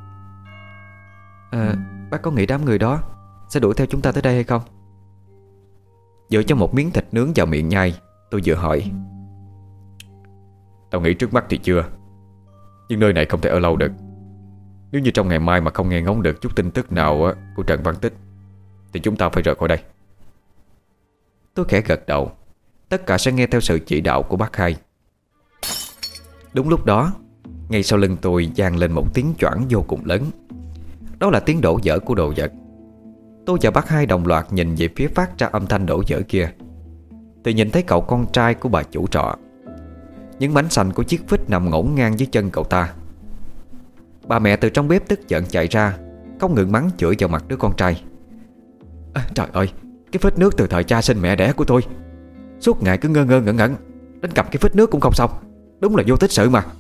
À, bác có nghĩ đám người đó sẽ đuổi theo chúng ta tới đây hay không? Dựa cho một miếng thịt nướng vào miệng nhai, tôi vừa hỏi. Tao nghĩ trước mắt thì chưa, Nhưng nơi này không thể ở lâu được. Nếu như trong ngày mai mà không nghe ngóng được chút tin tức nào á, của Trần Văn Tích, thì chúng ta phải rời khỏi đây. Tôi khẽ gật đầu. Tất cả sẽ nghe theo sự chỉ đạo của bác Hai. Đúng lúc đó, ngay sau lưng tôi vang lên một tiếng choảng vô cùng lớn. Đó là tiếng đổ vỡ của đồ vật. Tôi và bác Hai đồng loạt nhìn về phía phát ra âm thanh đổ vỡ kia, thì nhìn thấy cậu con trai của bà chủ trọ. Những mảnh sành của chiếc phích nằm ngổn ngang dưới chân cậu ta. Bà mẹ từ trong bếp tức giận chạy ra, không ngừng mắng chửi vào mặt đứa con trai. À, trời ơi, cái phích nước từ thời cha sinh mẹ đẻ của tôi, suốt ngày cứ ngơ ngơ ngẩn ngẩn, đến cầm cái phích nước cũng không xong. Đúng là vô tích sự mà.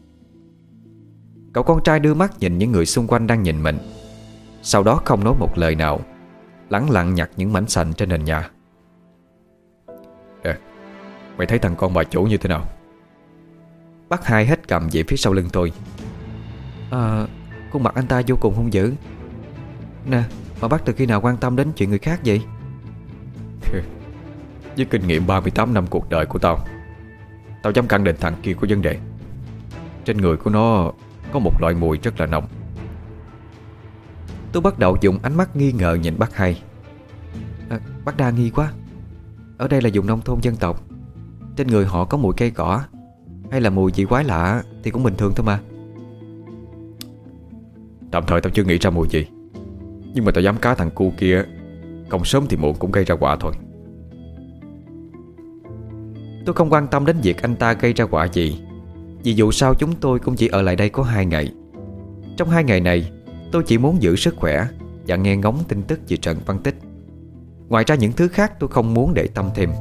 Cậu con trai đưa mắt nhìn những người xung quanh đang nhìn mình, sau đó không nói một lời nào, lẳng lặng nhặt những mảnh sành trên nền nhà. Nè, mày thấy thằng con bà chủ như thế nào? Bác Hai hết cầm về phía sau lưng tôi. À, khuôn mặt anh ta vô cùng hung dữ. Nè, mà bác từ khi nào quan tâm đến chuyện người khác vậy? Với kinh nghiệm ba mươi tám năm cuộc đời của tao, tao dám khẳng định thằng kia có vấn đề. Trên người của nó có một loại mùi rất là nồng. Tôi bắt đầu dùng ánh mắt nghi ngờ nhìn bác Hai. À, bác đa nghi quá. Ở đây là vùng nông thôn dân tộc, trên người họ có mùi cây cỏ hay là mùi gì quái lạ thì cũng bình thường thôi mà. Tạm thời tao chưa nghĩ ra mùi gì, nhưng mà tao dám cá thằng cu kia không sớm thì muộn cũng gây ra họa thôi. Tôi không quan tâm đến việc anh ta gây ra họa gì, vì dù sao chúng tôi cũng chỉ ở lại đây có hai ngày. Trong hai ngày này, tôi chỉ muốn giữ sức khỏe và nghe ngóng tin tức về Trần Văn Tích. Ngoài ra những thứ khác tôi không muốn để tâm thêm.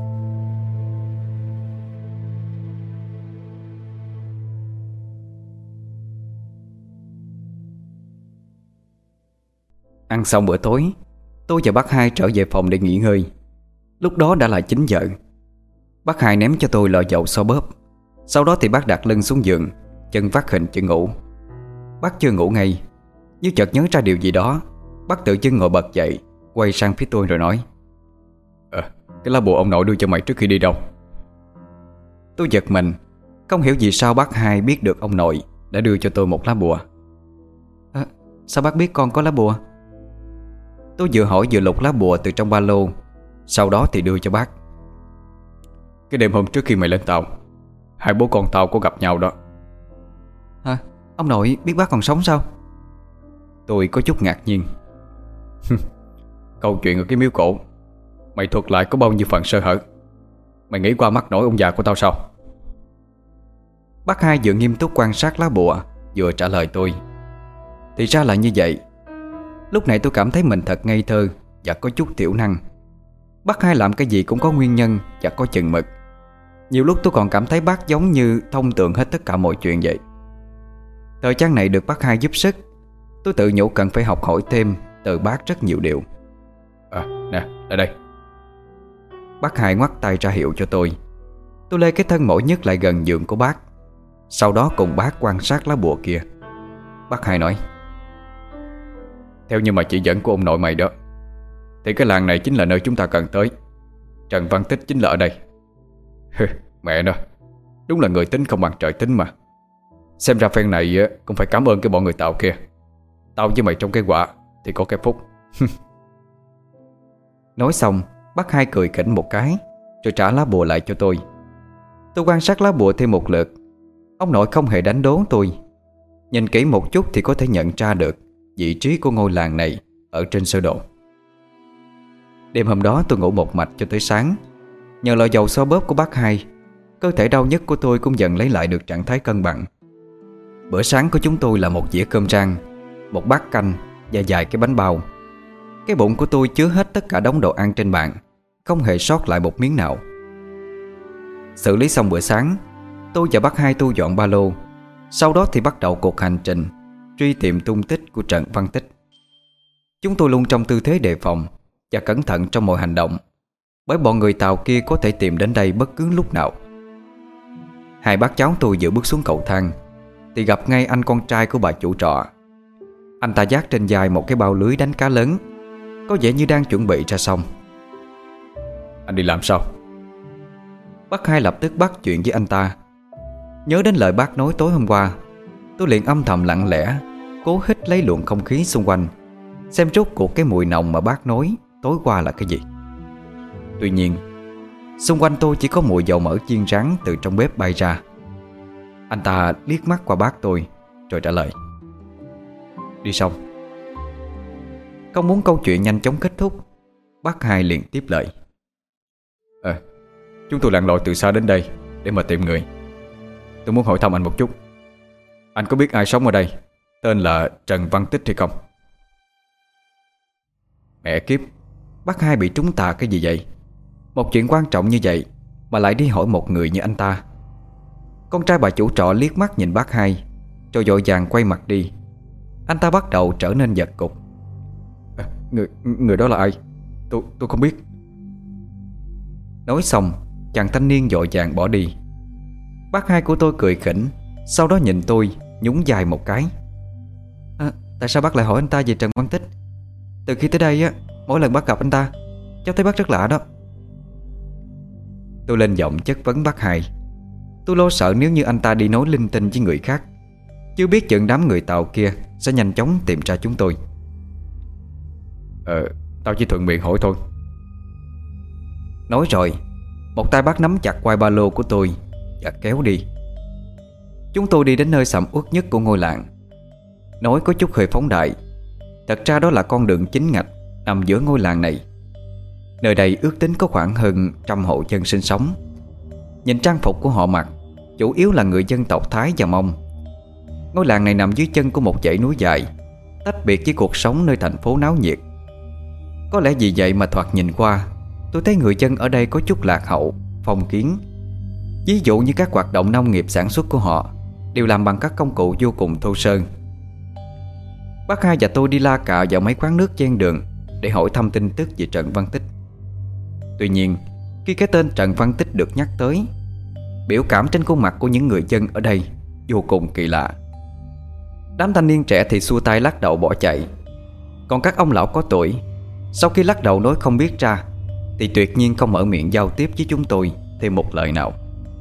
Ăn xong bữa tối, tôi và bác Hai trở về phòng để nghỉ ngơi. Lúc đó đã là chín giờ. Bác Hai ném cho tôi lọ dầu xoa bóp. Sau đó thì bác đặt lưng xuống giường, chân vắt hình chữ ngủ. Bác chưa ngủ ngay, như chợt nhớ ra điều gì đó, bác tự dưng ngồi bật dậy, quay sang phía tôi rồi nói: à, Cái lá bùa ông nội đưa cho mày trước khi đi đâu? Tôi giật mình, không hiểu vì sao bác Hai biết được ông nội đã đưa cho tôi một lá bùa. À, sao bác biết con có lá bùa? Tôi vừa hỏi vừa lục lá bùa từ trong ba lô, sau đó thì đưa cho bác. Cái đêm hôm trước khi mày lên tàu, hai bố con tao có gặp nhau đó. Hả? Ông nội biết bác còn sống sao? Tôi có chút ngạc nhiên. Câu chuyện ở cái miếu cổ mày thuật lại có bao nhiêu phần sơ hở? Mày nghĩ qua mắt nổi ông già của tao sao? Bác Hai vừa nghiêm túc quan sát lá bùa, vừa trả lời tôi. Thì ra là như vậy. Lúc này tôi cảm thấy mình thật ngây thơ và có chút thiểu năng. Bác Hai làm cái gì cũng có nguyên nhân và có chừng mực. Nhiều lúc tôi còn cảm thấy bác giống như thông tường hết tất cả mọi chuyện vậy. Thời gian này được bác Hai giúp sức, tôi tự nhủ cần phải học hỏi thêm từ bác rất nhiều điều. À, nè, lại đây. Bác Hai ngoắt tay ra hiệu cho tôi. Tôi lê cái thân mỏi nhất lại gần giường của bác, sau đó cùng bác quan sát lá bùa kia. Bác Hai nói: Theo như mà chỉ dẫn của ông nội mày đó, thì cái làng này chính là nơi chúng ta cần tới. Trần Văn Tích chính là ở đây. Mẹ nó, đúng là người tính không bằng trời tính mà. Xem ra phen này cũng phải cảm ơn cái bọn người Tàu kia. Tao với mày trong cái quả thì có cái phúc. Nói xong, bác Hai cười khỉnh một cái, rồi trả lá bùa lại cho tôi. Tôi quan sát lá bùa thêm một lượt. Ông nội không hề đánh đố tôi. Nhìn kỹ một chút thì có thể nhận ra được vị trí của ngôi làng này ở trên sơ đồ. Đêm hôm đó tôi ngủ một mạch cho tới sáng. Nhờ lọ dầu xoa bóp của bác Hai, cơ thể đau nhức của tôi cũng dần lấy lại được trạng thái cân bằng. Bữa sáng của chúng tôi là một dĩa cơm rang, một bát canh và vài cái bánh bao. Cái bụng của tôi chứa hết tất cả đống đồ ăn trên bàn, không hề sót lại một miếng nào. Xử lý xong bữa sáng, tôi và bác Hai thu dọn ba lô. Sau đó thì bắt đầu cuộc hành trình truy tìm tung tích của Trần Văn Tích. Chúng tôi luôn trong tư thế đề phòng và cẩn thận trong mọi hành động, bởi bọn người Tàu kia có thể tìm đến đây bất cứ lúc nào. Hai bác cháu tôi vừa bước xuống cầu thang thì gặp ngay anh con trai của bà chủ trọ. Anh ta vác trên vai một cái bao lưới đánh cá lớn, có vẻ như đang chuẩn bị ra xong. Anh đi làm sao? Bác Hai lập tức bắt chuyện với anh ta. Nhớ đến lời bác nói tối hôm qua, Tôi liền âm thầm lặng lẽ cố hít lấy luồng không khí xung quanh, xem rốt cuộc cái mùi nồng mà bác nói tối qua là cái gì. Tuy nhiên, xung quanh tôi chỉ có mùi dầu mỡ chiên rán từ trong bếp bay ra. Anh ta liếc mắt qua bác tôi rồi trả lời: "Đi xong." Không muốn câu chuyện nhanh chóng kết thúc, bác hai liền tiếp lời: "Ờ, chúng tôi lặn lội từ xa đến đây để mà tìm người. Tôi muốn hỏi thăm anh một chút. Anh có biết ai sống ở đây tên là Trần Văn Tích hay không?" Mẹ kiếp, bác hai bị trúng tà cái gì vậy? Một chuyện quan trọng như vậy mà lại đi hỏi một người như anh ta. Con trai bà chủ trọ liếc mắt nhìn bác hai rồi vội vàng quay mặt đi. Anh ta bắt đầu trở nên giật cục. À, người, người đó là ai? Tôi, tôi không biết. Nói xong, chàng thanh niên vội vàng bỏ đi. Bác hai của tôi cười khỉnh, sau đó nhìn tôi nhún vai một cái. À, tại sao bác lại hỏi anh ta về Trần Văn Tích? Từ khi tới đây á, mỗi lần bác gặp anh ta, cháu thấy bác rất lạ đó. Tôi lên giọng chất vấn bác hai. Tôi lo sợ nếu như anh ta đi nói linh tinh với người khác, chưa biết chừng đám người Tàu kia sẽ nhanh chóng tìm ra chúng tôi. Ờ, tao chỉ thuận miệng hỏi thôi. Nói rồi, một tay bác nắm chặt quai ba lô của tôi và kéo đi. Chúng tôi đi đến nơi sầm uất nhất của ngôi làng. Nói có chút hơi phóng đại, thật ra đó là con đường chính ngạch nằm giữa ngôi làng này. Nơi đây ước tính có khoảng hơn trăm hộ dân sinh sống. Nhìn trang phục của họ mặc, chủ yếu là người dân tộc Thái và Mông. Ngôi làng này nằm dưới chân của một dãy núi dài, tách biệt với cuộc sống nơi thành phố náo nhiệt. Có lẽ vì vậy mà thoạt nhìn qua, tôi thấy người dân ở đây có chút lạc hậu, phong kiến. Ví dụ như các hoạt động nông nghiệp sản xuất của họ đều làm bằng các công cụ vô cùng thô sơ. Bác hai và tôi đi la cà vào mấy quán nước ven đường để hỏi thăm tin tức về Trần Văn Tích. Tuy nhiên, khi cái tên Trần Văn Tích được nhắc tới, biểu cảm trên khuôn mặt của những người dân ở đây vô cùng kỳ lạ. Đám thanh niên trẻ thì xua tay lắc đầu bỏ chạy. Còn các ông lão có tuổi, sau khi lắc đầu nói không biết ra, thì tuyệt nhiên không mở miệng giao tiếp với chúng tôi thêm một lời nào.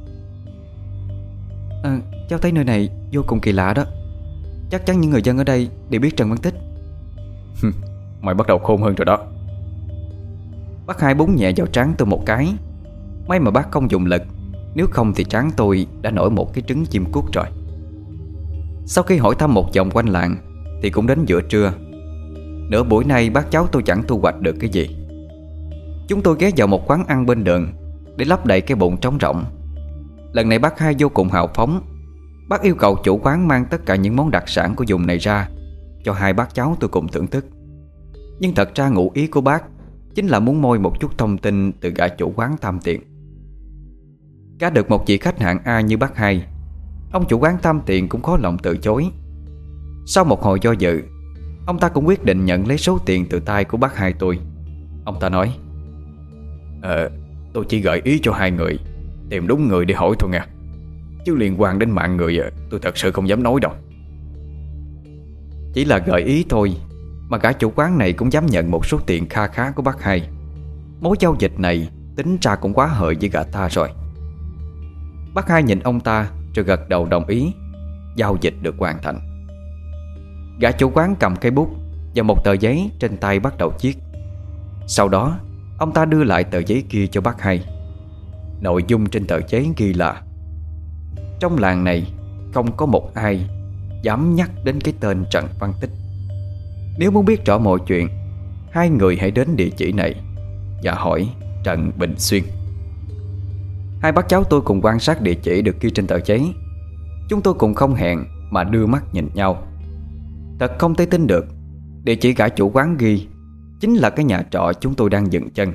À, cháu thấy nơi này vô cùng kỳ lạ đó. Chắc chắn những người dân ở đây đều biết Trần Văn Tích. Mày bắt đầu khôn hơn rồi đó. Bác hai búng nhẹ vào trán tôi một cái. May mà bác không dùng lực, nếu không thì trán tôi đã nổi một cái trứng chim cút rồi. Sau khi hỏi thăm một vòng quanh làng thì cũng đến giữa trưa. Nửa buổi nay bác cháu tôi chẳng thu hoạch được cái gì. Chúng tôi ghé vào một quán ăn bên đường để lấp đầy cái bụng trống rỗng. Lần này bác hai vô cùng hào phóng. Bác yêu cầu chủ quán mang tất cả những món đặc sản của vùng này ra cho hai bác cháu tôi cùng thưởng thức. Nhưng thật ra ngụ ý của bác chính là muốn moi một chút thông tin từ gã chủ quán tham tiền. Cá được một vị khách hạng A như bác hai, ông chủ quán tham tiền cũng khó lòng từ chối. Sau một hồi do dự, ông ta cũng quyết định nhận lấy số tiền từ tay của bác hai tôi. Ông ta nói: Ờ, tôi chỉ gợi ý cho hai người tìm đúng người để hỏi thôi nha, chứ liên quan đến mạng người tôi thật sự không dám nói đâu. Chỉ là gợi ý thôi mà cả chủ quán này cũng dám nhận một số tiền kha khá của bác hai. Mối giao dịch này tính ra cũng quá hời với gã ta rồi. Bác hai nhìn ông ta rồi gật đầu đồng ý. Giao dịch được hoàn thành. Gã chủ quán cầm cây bút và một tờ giấy trên tay bắt đầu viết. Sau đó ông ta đưa lại tờ giấy kia cho bác hai. Nội dung trên tờ giấy ghi là: trong làng này không có một ai dám nhắc đến cái tên Trần Văn Tích. Nếu muốn biết rõ mọi chuyện, hai người hãy đến địa chỉ này và hỏi Trần Bình Xuyên. Hai bác cháu tôi cùng quan sát địa chỉ được ghi trên tờ giấy. Chúng tôi cùng không hẹn mà đưa mắt nhìn nhau. Thật không thể tin được, địa chỉ gã chủ quán ghi chính là cái nhà trọ chúng tôi đang dừng chân.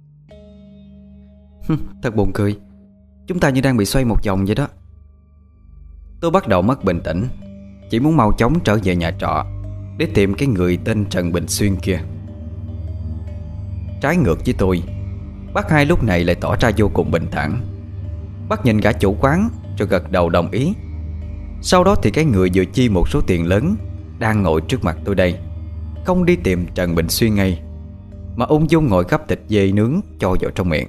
Thật buồn cười, chúng ta như đang bị xoay một vòng vậy đó. Tôi bắt đầu mất bình tĩnh, chỉ muốn mau chóng trở về nhà trọ để tìm cái người tên Trần Bình Xuyên kia. Trái ngược với tôi, bác hai lúc này lại tỏ ra vô cùng bình thản. Bác nhìn gã chủ quán rồi gật đầu đồng ý. Sau đó thì cái người vừa chi một số tiền lớn đang ngồi trước mặt tôi đây không đi tìm Trần Bình Xuyên ngay, mà ung dung ngồi gắp thịt dê nướng cho vào trong miệng.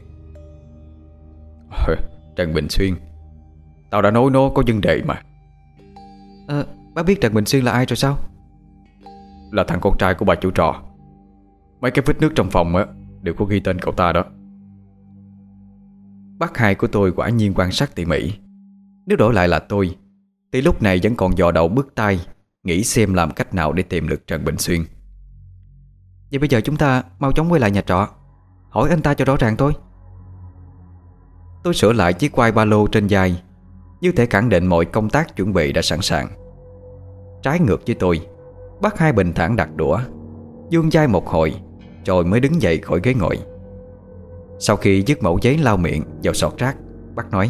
Trần Bình Xuyên, tao đã nói nó có vấn đề mà. À, Bác biết Trần Bình Xuyên là ai rồi sao? Là thằng con trai của bà chủ trọ. Mấy cái vết nước trong phòng á đều có ghi tên cậu ta đó. Bác hai của tôi quả nhiên quan sát tỉ mỉ. Nếu đổi lại là tôi thì lúc này vẫn còn dò đầu bứt tai, nghĩ xem làm cách nào để tìm được Trần Bình Xuyên. Vậy bây giờ chúng ta mau chóng quay lại nhà trọ, hỏi anh ta cho rõ ràng thôi. Tôi sửa lại chiếc quai ba lô trên vai, như thể khẳng định mọi công tác chuẩn bị đã sẵn sàng. Trái ngược với tôi, bác hai bình thản đặt đũa, vươn vai một hồi rồi mới đứng dậy khỏi ghế ngồi. Sau khi dứt mẩu giấy lau miệng vào sọt rác, bác nói: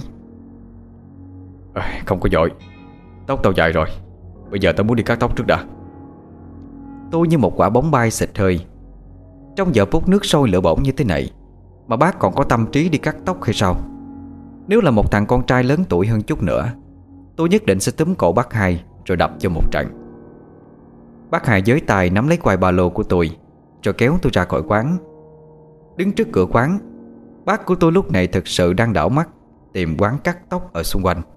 à, Không có vội. Tóc tao dài rồi, bây giờ tao muốn đi cắt tóc trước đã. Tôi như một quả bóng bay xịt hơi. Trong giờ phút nước sôi lửa bỏng như thế này mà bác còn có tâm trí đi cắt tóc hay sao? Nếu là một thằng con trai lớn tuổi hơn chút nữa, tôi nhất định sẽ túm cổ bác hai rồi đập cho một trận. Bác hai giới tài nắm lấy quai ba lô của tôi rồi kéo tôi ra khỏi quán. Đứng trước cửa quán, bác của tôi lúc này thực sự đang đảo mắt tìm quán cắt tóc ở xung quanh.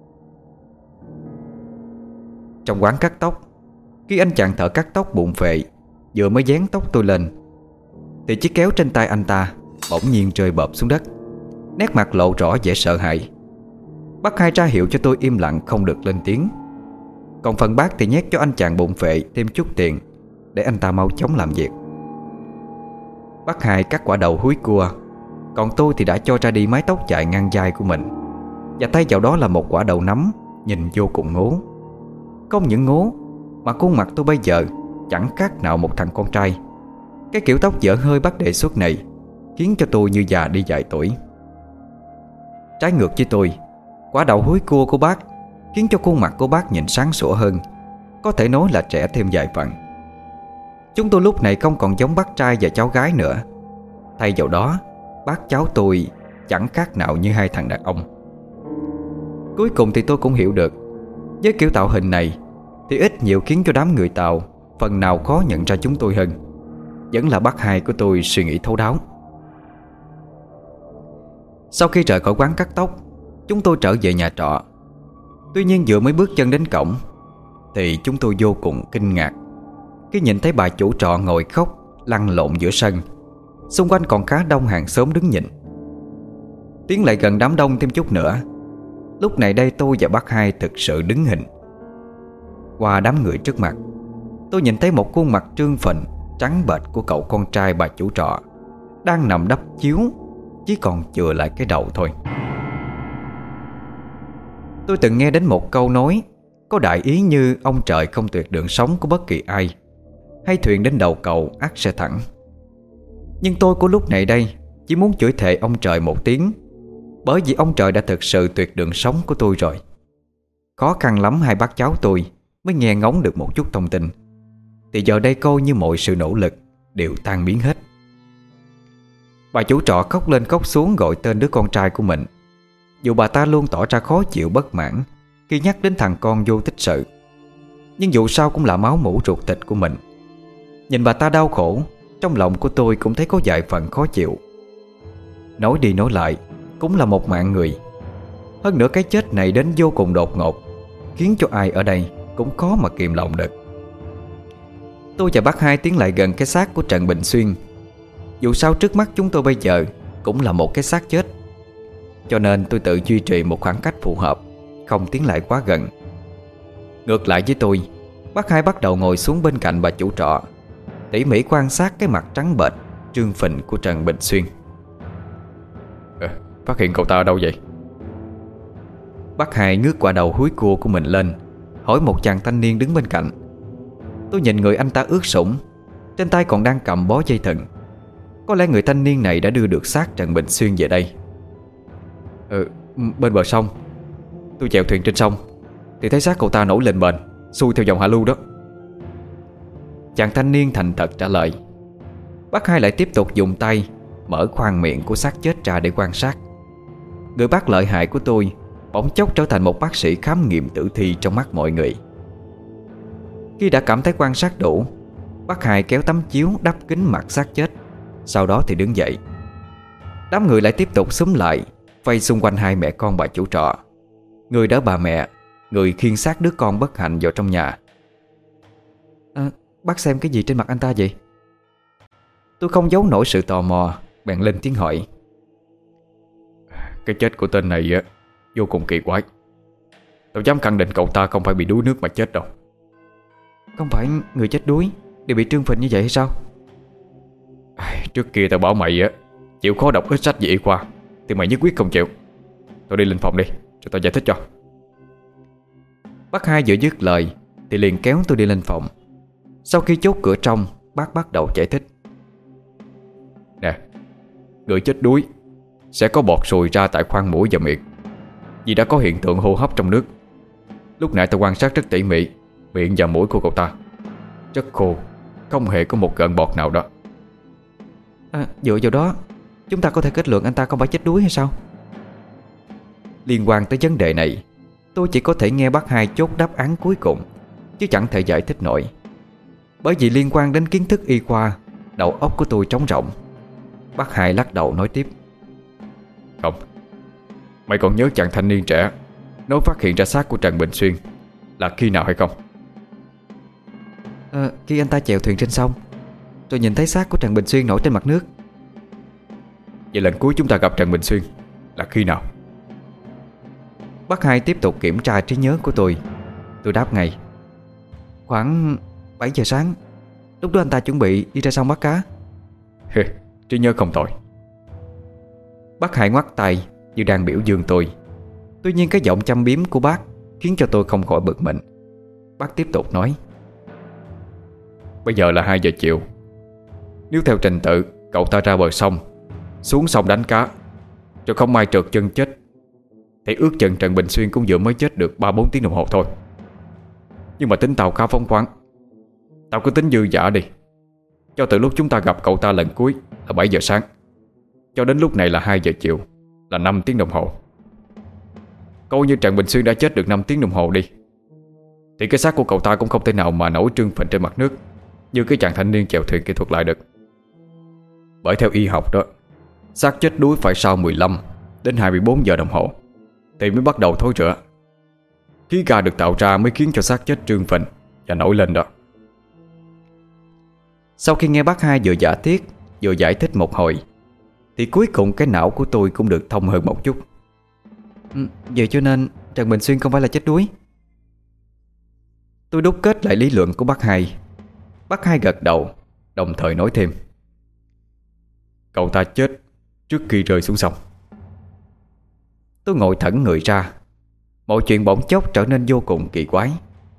Trong quán cắt tóc, khi anh chàng thợ cắt tóc bụng phệ vừa mới dán tóc tôi lên thì chiếc kéo trên tay anh ta bỗng nhiên rơi bợp xuống đất, nét mặt lộ rõ vẻ sợ hãi. Bác hai ra hiệu cho tôi im lặng không được lên tiếng. Còn phần bác thì nhét cho anh chàng bụng phệ thêm chút tiền để anh ta mau chóng làm việc. Bác hai cắt quả đầu húi cua, còn tôi thì đã cho ra đi mái tóc dài ngang vai của mình, và thay vào đó là một quả đầu nấm nhìn vô cùng ngố. Không những ngố mà khuôn mặt tôi bây giờ chẳng khác nào một thằng con trai. Cái kiểu tóc dở hơi bác đề xuất này khiến cho tôi như già đi vài tuổi. Trái ngược với tôi, quả đầu húi cua của bác khiến cho khuôn mặt của bác nhìn sáng sủa hơn, có thể nói là trẻ thêm vài phần. Chúng tôi lúc này không còn giống bác trai và cháu gái nữa. Thay vào đó, bác cháu tôi chẳng khác nào như hai thằng đàn ông. Cuối cùng thì tôi cũng hiểu được, với kiểu tạo hình này thì ít nhiều khiến cho đám người Tàu phần nào khó nhận ra chúng tôi hơn. Vẫn là bác hai của tôi suy nghĩ thấu đáo. Sau khi rời khỏi quán cắt tóc, chúng tôi trở về nhà trọ. Tuy nhiên vừa mới bước chân đến cổng thì chúng tôi vô cùng kinh ngạc khi nhìn thấy bà chủ trọ ngồi khóc lăn lộn giữa sân. Xung quanh còn khá đông hàng xóm đứng nhìn. Tiến lại gần đám đông thêm chút nữa, lúc này đây tôi và bác hai thực sự đứng hình. Qua đám người trước mặt, tôi nhìn thấy một khuôn mặt trương phình trắng bệch của cậu con trai bà chủ trọ đang nằm đắp chiếu, chỉ còn chừa lại cái đầu thôi. Tôi từng nghe đến một câu nói có đại ý như ông trời không tuyệt đường sống của bất kỳ ai, hay thuyền đến đầu cầu ắt sẽ thẳng. Nhưng tôi của lúc này đây chỉ muốn chửi thề ông trời một tiếng, bởi vì ông trời đã thực sự tuyệt đường sống của tôi rồi. Khó khăn lắm hai bác cháu tôi mới nghe ngóng được một chút thông tin, thì giờ đây coi như mọi sự nỗ lực đều tan biến hết. Bà chủ trọ khóc lên khóc xuống gọi tên đứa con trai của mình, dù bà ta luôn tỏ ra khó chịu bất mãn khi nhắc đến thằng con vô tích sự. Nhưng dù sao cũng là máu mủ ruột thịt của mình. Nhìn bà ta đau khổ, trong lòng của tôi cũng thấy có vài phần khó chịu. Nói đi nói lại cũng là một mạng người. Hơn nữa cái chết này đến vô cùng đột ngột, khiến cho ai ở đây cũng khó mà kìm lòng được. Tôi và bác hai tiến lại gần cái xác của Trần Bình Xuyên. Dù sao trước mắt chúng tôi bây giờ cũng là một cái xác chết, cho nên tôi tự duy trì một khoảng cách phù hợp, không tiến lại quá gần. Ngược lại với tôi, bác hai bắt đầu ngồi xuống bên cạnh bà chủ trọ, tỉ mỉ quan sát cái mặt trắng bệch trương phình của Trần Bình Xuyên. à, Phát hiện cậu ta ở đâu vậy? Bác hai ngước qua đầu húi cua của mình lên, hỏi một chàng thanh niên đứng bên cạnh. Tôi nhìn người anh ta ướt sũng, trên tay còn đang cầm bó dây thừng. Có lẽ người thanh niên này đã đưa được xác Trần Bình Xuyên về đây. Ừ, bên bờ sông. Tôi chèo thuyền trên sông thì thấy xác cậu ta nổi lên bền, xuôi theo dòng hạ lưu đó. Chàng thanh niên thành thật trả lời. Bác hai lại tiếp tục dùng tay mở khoang miệng của xác chết ra để quan sát. Người bác lợi hại của tôi bỗng chốc trở thành một bác sĩ khám nghiệm tử thi trong mắt mọi người. Khi đã cảm thấy quan sát đủ, bác hai kéo tấm chiếu đắp kín mặt xác chết, sau đó thì đứng dậy. Đám người lại tiếp tục xúm lại vây xung quanh hai mẹ con bà chủ trọ. Người đỡ bà mẹ người khiêng xác đứa con bất hạnh vào trong nhà. À, bác xem cái gì trên mặt anh ta vậy? Tôi không giấu nổi sự tò mò, bèn lên tiếng hỏi. Cái chết của tên này á vô cùng kỳ quái. Tôi dám khẳng định cậu ta không phải bị đuối nước mà chết đâu. Không phải người chết đuối đều bị trương phình như vậy hay sao? Trước kia tao bảo mày á chịu khó đọc ít sách về y khoa thì mày nhất quyết không chịu. Tôi đi lên phòng đi rồi tao giải thích cho. Bác hai vừa dứt lời thì liền kéo tôi đi lên phòng. Sau khi chốt cửa trong, bác bắt đầu giải thích. Nè, người chết đuối sẽ có bọt sùi ra tại khoang mũi và miệng, vì đã có hiện tượng hô hấp trong nước. Lúc nãy tôi quan sát rất tỉ mỉ miệng và mũi của cậu ta, rất khô, không hề có một gợn bọt nào đó. À, dựa vào đó chúng ta có thể kết luận anh ta không phải chết đuối hay sao? Liên quan tới vấn đề này, tôi chỉ có thể nghe bác hai chốt đáp án cuối cùng, chứ chẳng thể giải thích nổi. Bởi vì liên quan đến kiến thức y khoa, đầu óc của tôi trống rỗng. Bác hai lắc đầu nói tiếp. Không, mày còn nhớ chàng thanh niên trẻ nói phát hiện ra xác của Trần Bình Xuyên là khi nào hay không? À, khi anh ta chèo thuyền trên sông, tôi nhìn thấy xác của Trần Bình Xuyên nổi trên mặt nước. Vậy lần cuối chúng ta gặp Trần Bình Xuyên là khi nào? Bác hai tiếp tục kiểm tra trí nhớ của tôi. Tôi đáp ngay. Khoảng bảy giờ sáng. Lúc đó anh ta chuẩn bị đi ra sông bắt cá. Hê, trí nhớ không tồi. Bác hai ngoắt tay như đang biểu dương tôi. Tuy nhiên cái giọng châm biếm của bác khiến cho tôi không khỏi bực mình. Bác tiếp tục nói. Bây giờ là hai giờ chiều. Nếu theo trình tự cậu ta ra bờ sông, xuống sông đánh cá, rồi không may trượt chân chết, thì ước chừng Trần Bình Xuyên cũng vừa mới chết được ba bốn tiếng đồng hồ thôi. Nhưng mà tính tao khá phóng khoáng. Tao cứ tính dư dả đi. Cho từ lúc chúng ta gặp cậu ta lần cuối là bảy giờ sáng cho đến lúc này là hai giờ chiều, là năm tiếng đồng hồ. Coi như Trần Bình Xuyên đã chết được năm tiếng đồng hồ đi, thì cái xác của cậu ta cũng không thể nào mà nổi trương phình trên mặt nước như cái chàng thanh niên chèo thuyền kỹ thuật lại được. Bởi theo y học đó, xác chết đuối phải sau mười lăm đến hai mươi bốn giờ đồng hồ thì mới bắt đầu thối rữa. Khí ga được tạo ra mới khiến cho xác chết trương phình và nổi lên đó. Sau khi nghe bác hai vừa giả thiết vừa giải thích một hồi, thì cuối cùng cái não của tôi cũng được thông hơn một chút. Ừ, vậy cho nên Trần Bình Xuyên không phải là chết đuối. Tôi đúc kết lại lý luận của bác hai. Bác hai gật đầu, đồng thời nói thêm. Cậu ta chết trước khi rơi xuống sông. Tôi ngồi thẫn người ra. Mọi chuyện bỗng chốc trở nên vô cùng kỳ quái.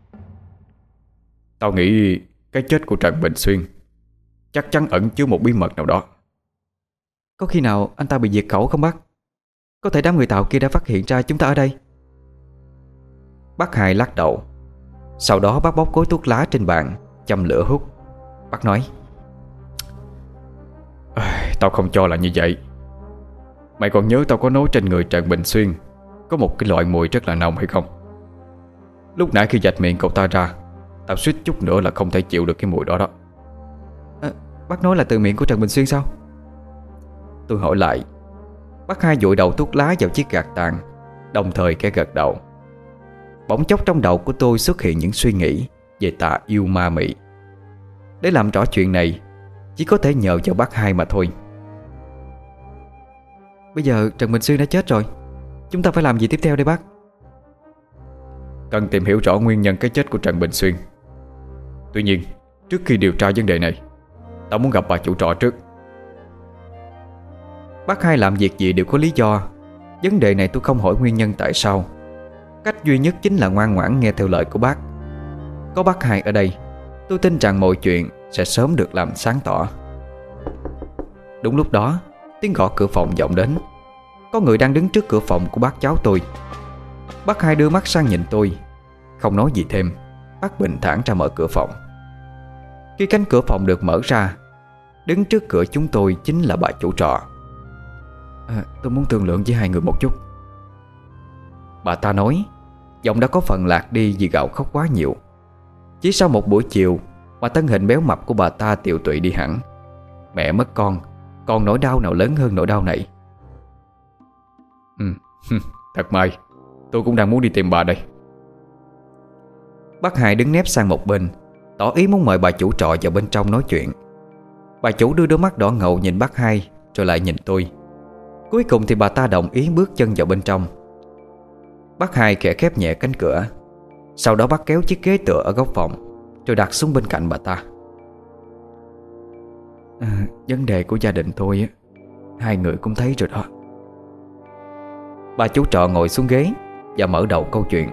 Tao nghĩ cái chết của Trần Bình Xuyên chắc chắn ẩn chứa một bí mật nào đó. Có khi nào anh ta bị diệt khẩu không bác? Có thể đám người Tàu kia đã phát hiện ra chúng ta ở đây. Bác hai lắc đầu. Sau đó bác bóc cối thuốc lá trên bàn, châm lửa hút. Bác nói. Tao không cho là như vậy. Mày còn nhớ tao có nói trên người Trần Bình Xuyên có một cái loại mùi rất là nồng hay không? Lúc nãy khi vạch miệng cậu ta ra, tao suýt chút nữa là không thể chịu được cái mùi đó đó. À, bác nói là từ miệng của Trần Bình Xuyên sao? Tôi hỏi lại. Bác hai vội đầu thuốc lá vào chiếc gạt tàn, đồng thời cái gật đầu. Bỗng chốc trong đầu của tôi xuất hiện những suy nghĩ về tà yêu ma mị. Để làm rõ chuyện này, chỉ có thể nhờ vào bác hai mà thôi. Bây giờ Trần Bình Xuyên đã chết rồi, chúng ta phải làm gì tiếp theo đây bác? Cần tìm hiểu rõ nguyên nhân cái chết của Trần Bình Xuyên. Tuy nhiên, trước khi điều tra vấn đề này, tao muốn gặp bà chủ trọ trước. Bác hai làm việc gì đều có lý do. Vấn đề này tôi không hỏi nguyên nhân tại sao. Cách duy nhất chính là ngoan ngoãn nghe theo lời của bác. Có bác hai ở đây, tôi tin rằng mọi chuyện sẽ sớm được làm sáng tỏ. Đúng lúc đó, tiếng gõ cửa phòng vọng đến. Có người đang đứng trước cửa phòng của bác cháu tôi. Bác hai đưa mắt sang nhìn tôi, không nói gì thêm. Bác bình thản ra mở cửa phòng. Khi cánh cửa phòng được mở ra, đứng trước cửa chúng tôi chính là bà chủ trọ. À, tôi muốn thương lượng với hai người một chút. Bà ta nói, giọng đã có phần lạc đi vì gạo khóc quá nhiều. Chỉ sau một buổi chiều mà thân hình béo mập của bà ta tiều tụy đi hẳn. Mẹ mất con, còn nỗi đau nào lớn hơn nỗi đau này? Ừ, thật may tôi cũng đang muốn đi tìm bà đây. Bác Hai đứng nép sang một bên, tỏ ý muốn mời bà chủ trọ vào bên trong nói chuyện. Bà chủ đưa đôi mắt đỏ ngầu nhìn bác Hai, rồi lại nhìn tôi. Cuối cùng thì bà ta đồng ý bước chân vào bên trong. Bác Hai khẽ khép nhẹ cánh cửa, sau đó bác kéo chiếc ghế tựa ở góc phòng, rồi đặt xuống bên cạnh bà ta. à, Vấn đề của gia đình tôi á, hai người cũng thấy rồi đó. Bà chủ trọ ngồi xuống ghế và mở đầu câu chuyện.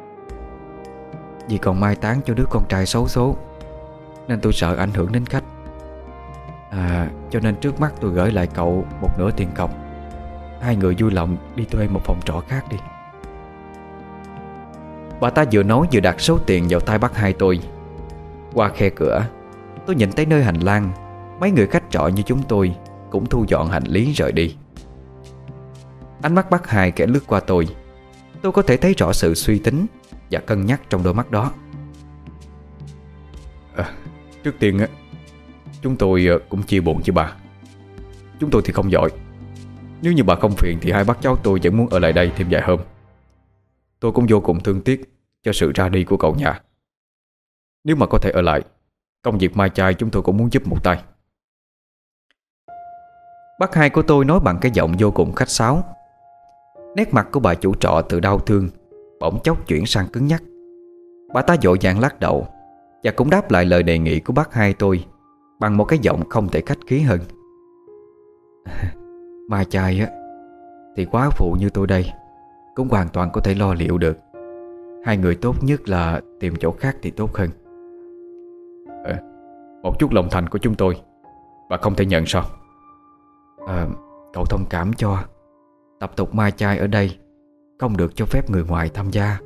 Vì còn mai táng cho đứa con trai xấu số, nên tôi sợ ảnh hưởng đến khách. À, cho nên trước mắt tôi gửi lại cậu một nửa tiền cọc. Hai người vui lòng đi thuê một phòng trọ khác đi. Bà ta vừa nói vừa đặt số tiền vào tay bác Hai tôi. Qua khe cửa, tôi nhìn thấy nơi hành lang, mấy người khách trọ như chúng tôi cũng thu dọn hành lý rời đi. Ánh mắt bác Hai kẻ lướt qua tôi. Tôi có thể thấy rõ sự suy tính và cân nhắc trong đôi mắt đó. à, Trước tiên á, chúng tôi cũng chia buồn với bà. Chúng tôi thì không giỏi. Nếu như bà không phiền thì hai bác cháu tôi vẫn muốn ở lại đây thêm vài hôm. Tôi cũng vô cùng thương tiếc cho sự ra đi của cậu nhà. Nếu mà có thể ở lại, công việc mai chai chúng tôi cũng muốn giúp một tay. Bác Hai của tôi nói bằng cái giọng vô cùng khách sáo. Nét mặt của bà chủ trọ từ đau thương bỗng chốc chuyển sang cứng nhắc. Bà ta vội vàng lắc đầu và cũng đáp lại lời đề nghị của bác Hai tôi bằng một cái giọng không thể khách khí hơn. Mai chai á thì quá phụ như tôi đây cũng hoàn toàn có thể lo liệu được. Hai người tốt nhất là tìm chỗ khác thì tốt hơn. à, Một chút lòng thành của chúng tôi bà không thể nhận sao? à, Cậu thông cảm cho. Tập tục mai chai ở đây không được cho phép người ngoài tham gia.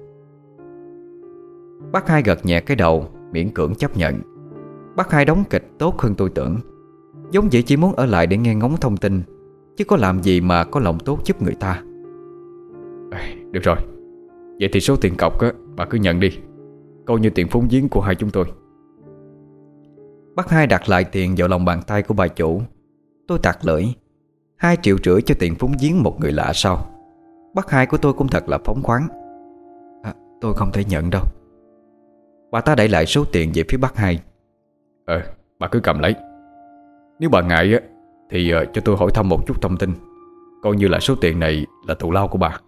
Bác Hai gật nhẹ cái đầu, miễn cưỡng chấp nhận. Bác Hai đóng kịch tốt hơn tôi tưởng. Giống vậy chỉ muốn ở lại để nghe ngóng thông tin, chứ có làm gì mà có lòng tốt giúp người ta. à, Được rồi, vậy thì số tiền cọc á, bà cứ nhận đi, coi như tiền phúng viếng của hai chúng tôi. Bác Hai đặt lại tiền vào lòng bàn tay của bà chủ. Tôi tặc lưỡi. Hai triệu rưỡi cho tiền phúng viếng một người lạ sao? Bác Hai của tôi cũng thật là phóng khoáng. à, Tôi không thể nhận đâu. Bà ta đẩy lại số tiền về phía bác Hai. Ờ, bà cứ cầm lấy. Nếu bà ngại á thì uh, cho tôi hỏi thăm một chút thông tin, coi như là số tiền này là thù lao của bà.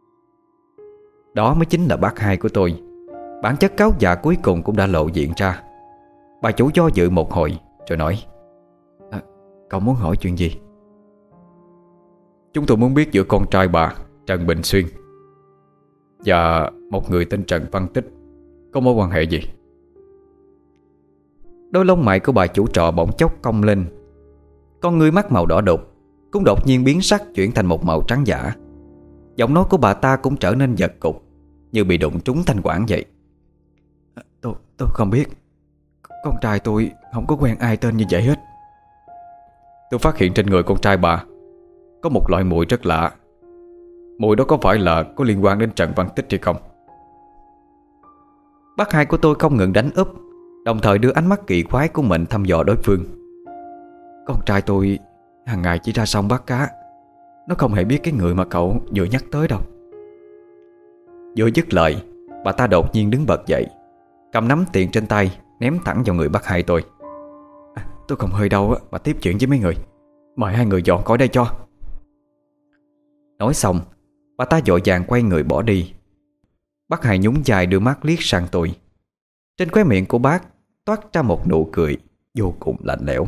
Đó mới chính là bác Hai của tôi. Bản chất cáo già cuối cùng cũng đã lộ diện ra. Bà chủ do dự một hồi rồi nói: à, Cậu muốn hỏi chuyện gì? Chúng tôi muốn biết giữa con trai bà Trần Bình Xuyên và một người tên Trần Văn Tích có mối quan hệ gì? Đôi lông mày của bà chủ trọ bỗng chốc cong lên. Con ngươi mắt màu đỏ đục cũng đột nhiên biến sắc chuyển thành một màu trắng giả. Giọng nói của bà ta cũng trở nên giật cục, như bị đụng trúng thanh quản vậy. à, Tôi tôi không biết. Con trai tôi không có quen ai tên như vậy hết. Tôi phát hiện trên người con trai bà có một loại mùi rất lạ. Mùi đó có phải là có liên quan đến Trần Văn Tích hay không? Bác Hai của tôi không ngừng đánh úp, đồng thời đưa ánh mắt kỳ quái của mình thăm dò đối phương. Con trai tôi hàng ngày chỉ ra sông bắt cá. Nó không hề biết cái người mà cậu vừa nhắc tới đâu. Vừa dứt lời, bà ta đột nhiên đứng bật dậy, cầm nắm tiền trên tay ném thẳng vào người bác Hai tôi. à, Tôi không hơi đâu mà tiếp chuyện với mấy người. Mời hai người dọn khỏi đây cho. Nói xong, bà ta vội vàng quay người bỏ đi. Bác Hai nhún vai đưa mắt liếc sang tôi. Trên khóe miệng của bác toát ra một nụ cười vô cùng lạnh lẽo.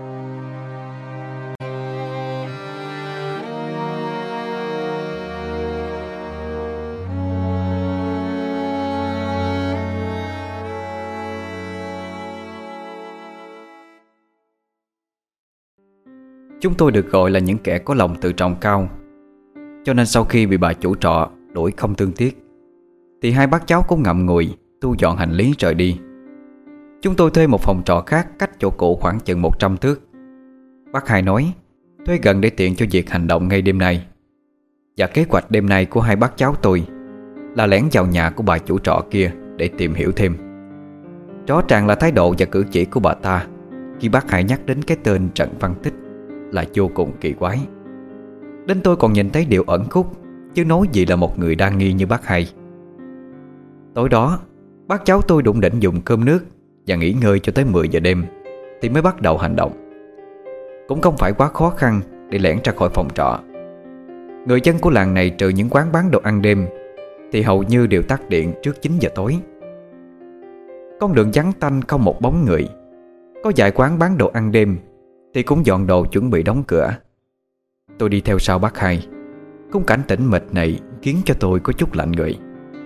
Chúng tôi được gọi là những kẻ có lòng tự trọng cao, cho nên sau khi bị bà chủ trọ đuổi không thương tiếc, thì hai bác cháu cũng ngậm ngùi thu dọn hành lý rời đi. Chúng tôi thuê một phòng trọ khác cách chỗ cũ khoảng chừng một trăm thước. Bác Hai nói thuê gần để tiện cho việc hành động ngay đêm nay. Và kế hoạch đêm nay của hai bác cháu tôi là lẻn vào nhà của bà chủ trọ kia để tìm hiểu thêm. Rõ ràng là thái độ và cử chỉ của bà ta khi bác Hai nhắc đến cái tên Trần Văn Tích là vô cùng kỳ quái. Đến tôi còn nhìn thấy điều ẩn khúc, chứ nói gì là một người đa nghi như bác Hai. Tối đó, Bác cháu tôi đụng định dùng cơm nước và nghỉ ngơi cho tới mười giờ đêm thì mới bắt đầu hành động. Cũng không phải quá khó khăn để lẻn ra khỏi phòng trọ. Người dân của làng này trừ những quán bán đồ ăn đêm thì hầu như đều tắt điện trước chín giờ tối. Con đường vắng tanh không một bóng người. Có vài quán bán đồ ăn đêm thì cũng dọn đồ chuẩn bị đóng cửa. Tôi đi theo sau bác hai. Khung cảnh tĩnh mịch này khiến cho tôi có chút lạnh người.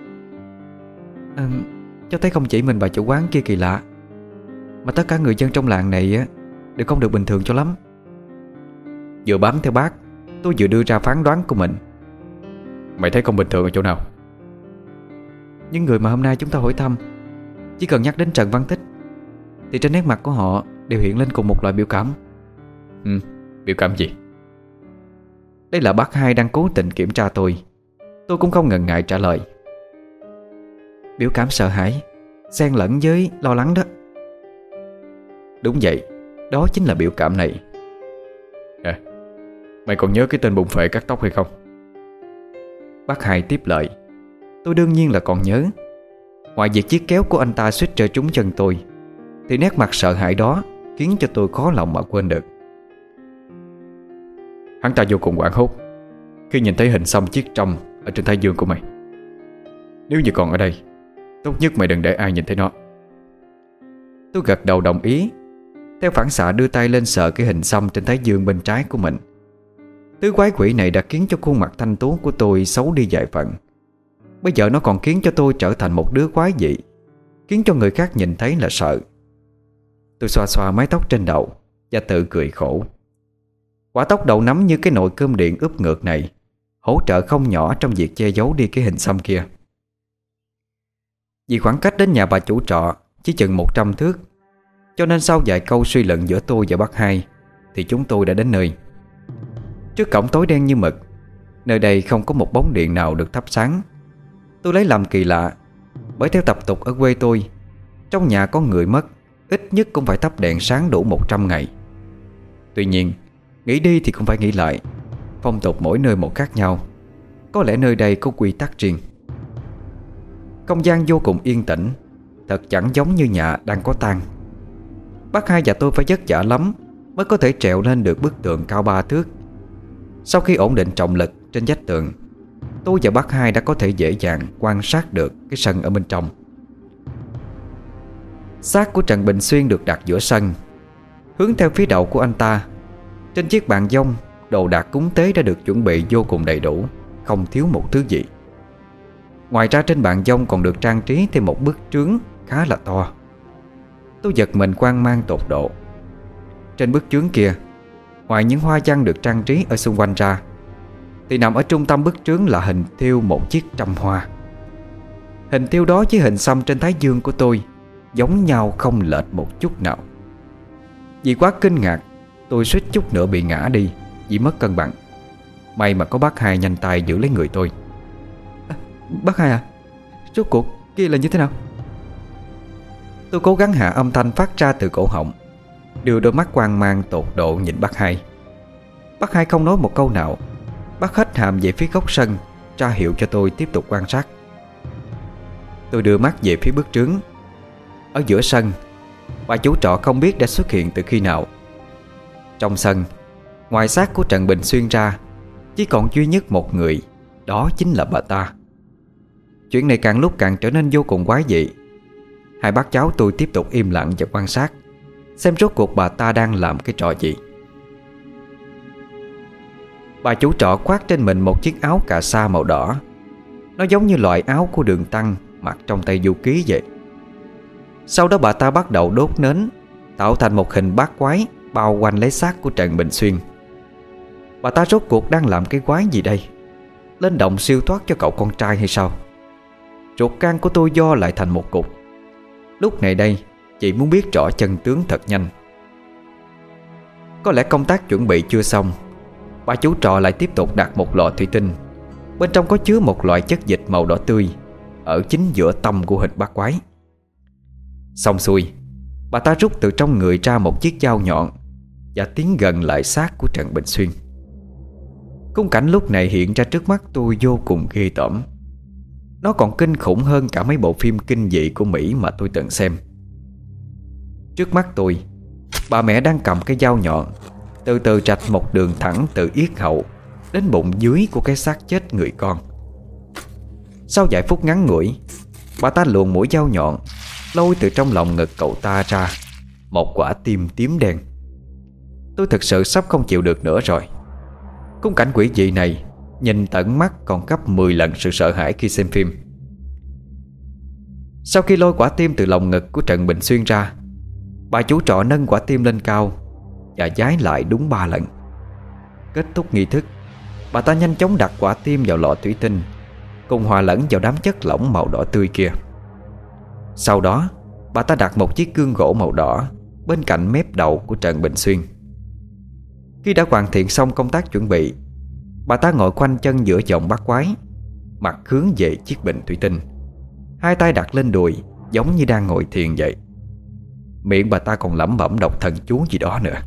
à, Cho thấy không chỉ mình bà chủ quán kia kỳ lạ, mà tất cả người dân trong làng này á đều không được bình thường cho lắm. Vừa bám theo bác, tôi vừa đưa ra phán đoán của mình. Mày thấy không bình thường ở chỗ nào? Những người mà hôm nay chúng ta hỏi thăm, chỉ cần nhắc đến Trần Văn Tích thì trên nét mặt của họ đều hiện lên cùng một loại biểu cảm. Ừ, biểu cảm gì? Đây là bác hai đang cố tình kiểm tra tôi. Tôi cũng không ngần ngại trả lời. Biểu cảm sợ hãi xen lẫn với lo lắng đó. Đúng vậy, đó chính là biểu cảm này. À, mày còn nhớ cái tên bụng phệ cắt tóc hay không? Bác hai tiếp lời. Tôi đương nhiên là còn nhớ. Ngoài việc chiếc kéo của anh ta suýt rơi trúng chân tôi thì nét mặt sợ hãi đó khiến cho tôi khó lòng mà quên được. Hắn ta vô cùng hoảng hốt khi nhìn thấy hình xăm chiếc trâm ở trên thái dương của mày. Nếu như còn ở đây, tốt nhất mày đừng để ai nhìn thấy nó. Tôi gật đầu đồng ý. Theo phản xạ đưa tay lên sờ cái hình xăm trên thái dương bên trái của mình. Thứ quái quỷ này đã khiến cho khuôn mặt thanh tú của tôi xấu đi vài phần. Bây giờ nó còn khiến cho tôi trở thành một đứa quái dị, khiến cho người khác nhìn thấy là sợ. Tôi xoa xoa mái tóc trên đầu và tự cười khổ. Quả tóc đầu nắm như cái nồi cơm điện úp ngược này hỗ trợ không nhỏ trong việc che giấu đi cái hình xăm kia. Vì khoảng cách đến nhà bà chủ trọ chỉ chừng một trăm thước, cho nên sau vài câu suy luận giữa tôi và bác hai thì chúng tôi đã đến nơi. Trước cổng tối đen như mực. Nơi đây không có một bóng điện nào được thắp sáng. Tôi lấy làm kỳ lạ, bởi theo tập tục ở quê tôi, trong nhà có người mất ít nhất cũng phải thắp đèn sáng đủ một trăm ngày. Tuy nhiên, nghĩ đi thì cũng phải nghĩ lại, phong tục mỗi nơi một khác nhau. Có lẽ nơi đây có quy tắc riêng. Không gian vô cùng yên tĩnh, thật chẳng giống như nhà đang có tang. Bác hai và tôi phải vất vả lắm mới có thể trèo lên được bức tường cao ba thước. Sau khi ổn định trọng lực trên vách tường, tôi và bác hai đã có thể dễ dàng quan sát được cái sân ở bên trong. Xác của Trần Bình Xuyên được đặt giữa sân. Hướng theo phía đầu của anh ta, trên chiếc bàn dông, đồ đạc cúng tế đã được chuẩn bị vô cùng đầy đủ, không thiếu một thứ gì. Ngoài ra trên bàn dông còn được trang trí thêm một bức trướng khá là to. Tôi giật mình hoang mang tột độ. Trên bức trướng kia, ngoài những hoa văn được trang trí ở xung quanh ra, thì nằm ở trung tâm bức trướng là hình thiêu một chiếc trâm hoa. Hình thiêu đó với hình xăm trên thái dương của tôi giống nhau không lệch một chút nào. Vì quá kinh ngạc, tôi suýt chút nữa bị ngã đi vì mất cân bằng. May mà có bác hai nhanh tay giữ lấy người tôi. À, bác hai à, rốt cuộc kia là như thế nào? Tôi cố gắng hạ âm thanh phát ra từ cổ họng, đưa đôi mắt hoang mang tột độ nhìn bác hai. Bác hai không nói một câu nào. Bác hất hàm về phía góc sân, ra hiệu cho tôi tiếp tục quan sát. Tôi đưa mắt về phía bức trướng. Ở giữa sân, bà chủ trọ không biết đã xuất hiện từ khi nào. Trong sân, ngoài xác của Trần Bình Xuyên ra, chỉ còn duy nhất một người, đó chính là bà ta. Chuyện này càng lúc càng trở nên vô cùng quái dị. Hai bác cháu tôi tiếp tục im lặng và quan sát, xem rốt cuộc bà ta đang làm cái trò gì. Bà chủ trọ khoác trên mình một chiếc áo cà sa màu đỏ. Nó giống như loại áo của Đường Tăng mặc trong tay Du Ký vậy. Sau đó bà ta bắt đầu đốt nến, tạo thành một hình bát quái bao quanh lấy xác của Trần Bình Xuyên. Bà ta rốt cuộc đang làm cái quái gì đây? Lên động siêu thoát cho cậu con trai hay sao? Ruột gan của tôi do lại thành một cục. Lúc này đây, chị muốn biết rõ chân tướng thật nhanh. Có lẽ công tác chuẩn bị chưa xong, bà chủ trọ lại tiếp tục đặt một lọ thủy tinh. Bên trong có chứa một loại chất dịch màu đỏ tươi ở chính giữa tâm của hình bát quái. Xong xuôi, bà ta rút từ trong người ra một chiếc dao nhọn và tiến gần lại xác của Trần Bình Xuyên. Khung cảnh lúc này hiện ra trước mắt tôi vô cùng ghê tởm. Nó còn kinh khủng hơn cả mấy bộ phim kinh dị của Mỹ mà tôi từng xem. Trước mắt tôi, bà mẹ đang cầm cái dao nhọn, từ từ rạch một đường thẳng từ yết hậu đến bụng dưới của cái xác chết người con. Sau vài phút ngắn ngủi, bà ta luồn mũi dao nhọn lôi từ trong lòng ngực cậu ta ra một quả tim tím đen. Tôi thực sự sắp không chịu được nữa rồi. Khung cảnh quỷ dị này nhìn tận mắt còn gấp mười lần sự sợ hãi khi xem phim. Sau khi lôi quả tim từ lòng ngực của Trần Bình Xuyên ra, bà chủ trọ nâng quả tim lên cao và giái lại đúng ba lần. Kết thúc nghi thức, bà ta nhanh chóng đặt quả tim vào lọ thủy tinh cùng hòa lẫn vào đám chất lỏng màu đỏ tươi kia. Sau đó, bà ta đặt một chiếc gương gỗ màu đỏ bên cạnh mép đầu của Trần Bình Xuyên. Khi đã hoàn thiện xong công tác chuẩn bị, bà ta ngồi khoanh chân giữa vòng bát quái, mặt hướng về chiếc bình thủy tinh, hai tay đặt lên đùi giống như đang ngồi thiền vậy. Miệng bà ta còn lẩm bẩm đọc thần chú gì đó nữa.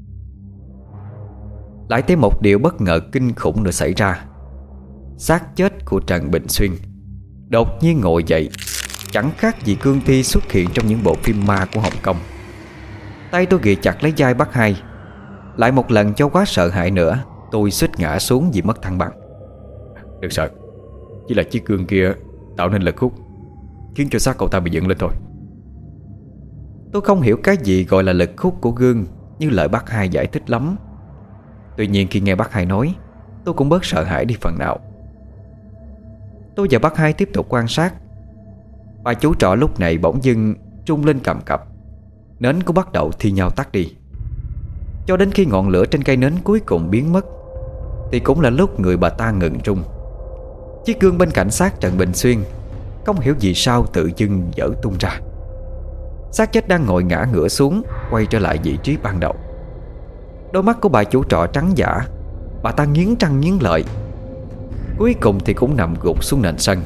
Lại thêm một điều bất ngờ kinh khủng nữa xảy ra. Xác chết của Trần Bình Xuyên đột nhiên ngồi dậy, chẳng khác gì cương thi xuất hiện trong những bộ phim ma của Hồng Kông. Tay tôi ghì chặt lấy vai bác Hai. Lại một lần cho quá sợ hãi nữa, tôi suýt ngã xuống vì mất thăng bằng. Đừng sợ, chỉ là chiếc gương kia tạo nên lực hút, khiến cho xác cậu ta bị dựng lên thôi. Tôi không hiểu cái gì gọi là lực hút của gương như lời bác Hai giải thích lắm. Tuy nhiên khi nghe bác Hai nói, tôi cũng bớt sợ hãi đi phần nào. Tôi và bác Hai tiếp tục quan sát. Bà chú trọ lúc này bỗng dưng trung lên cầm cập, nến cũng bắt đầu thi nhau tắt đi. Cho đến khi ngọn lửa trên cây nến cuối cùng biến mất thì cũng là lúc người bà ta ngừng rung. Chiếc gương bên cạnh xác Trần Bình Xuyên không hiểu vì sao tự dưng vỡ tung ra. Xác chết đang ngồi ngã ngửa xuống, quay trở lại vị trí ban đầu. Đôi mắt của bà chủ trọ trắng dã. Bà ta nghiến răng nghiến lợi, cuối cùng thì cũng nằm gục xuống nền sân.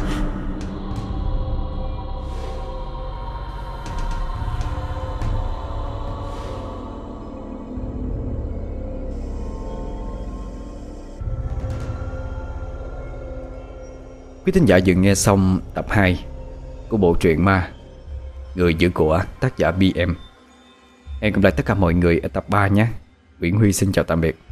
Quý thính giả vừa nghe xong tập hai của bộ truyện ma Người Giữ Của, tác giả bê em. Hẹn gặp lại tất cả mọi người ở tập ba nhé. Nguyễn Huy xin chào tạm biệt.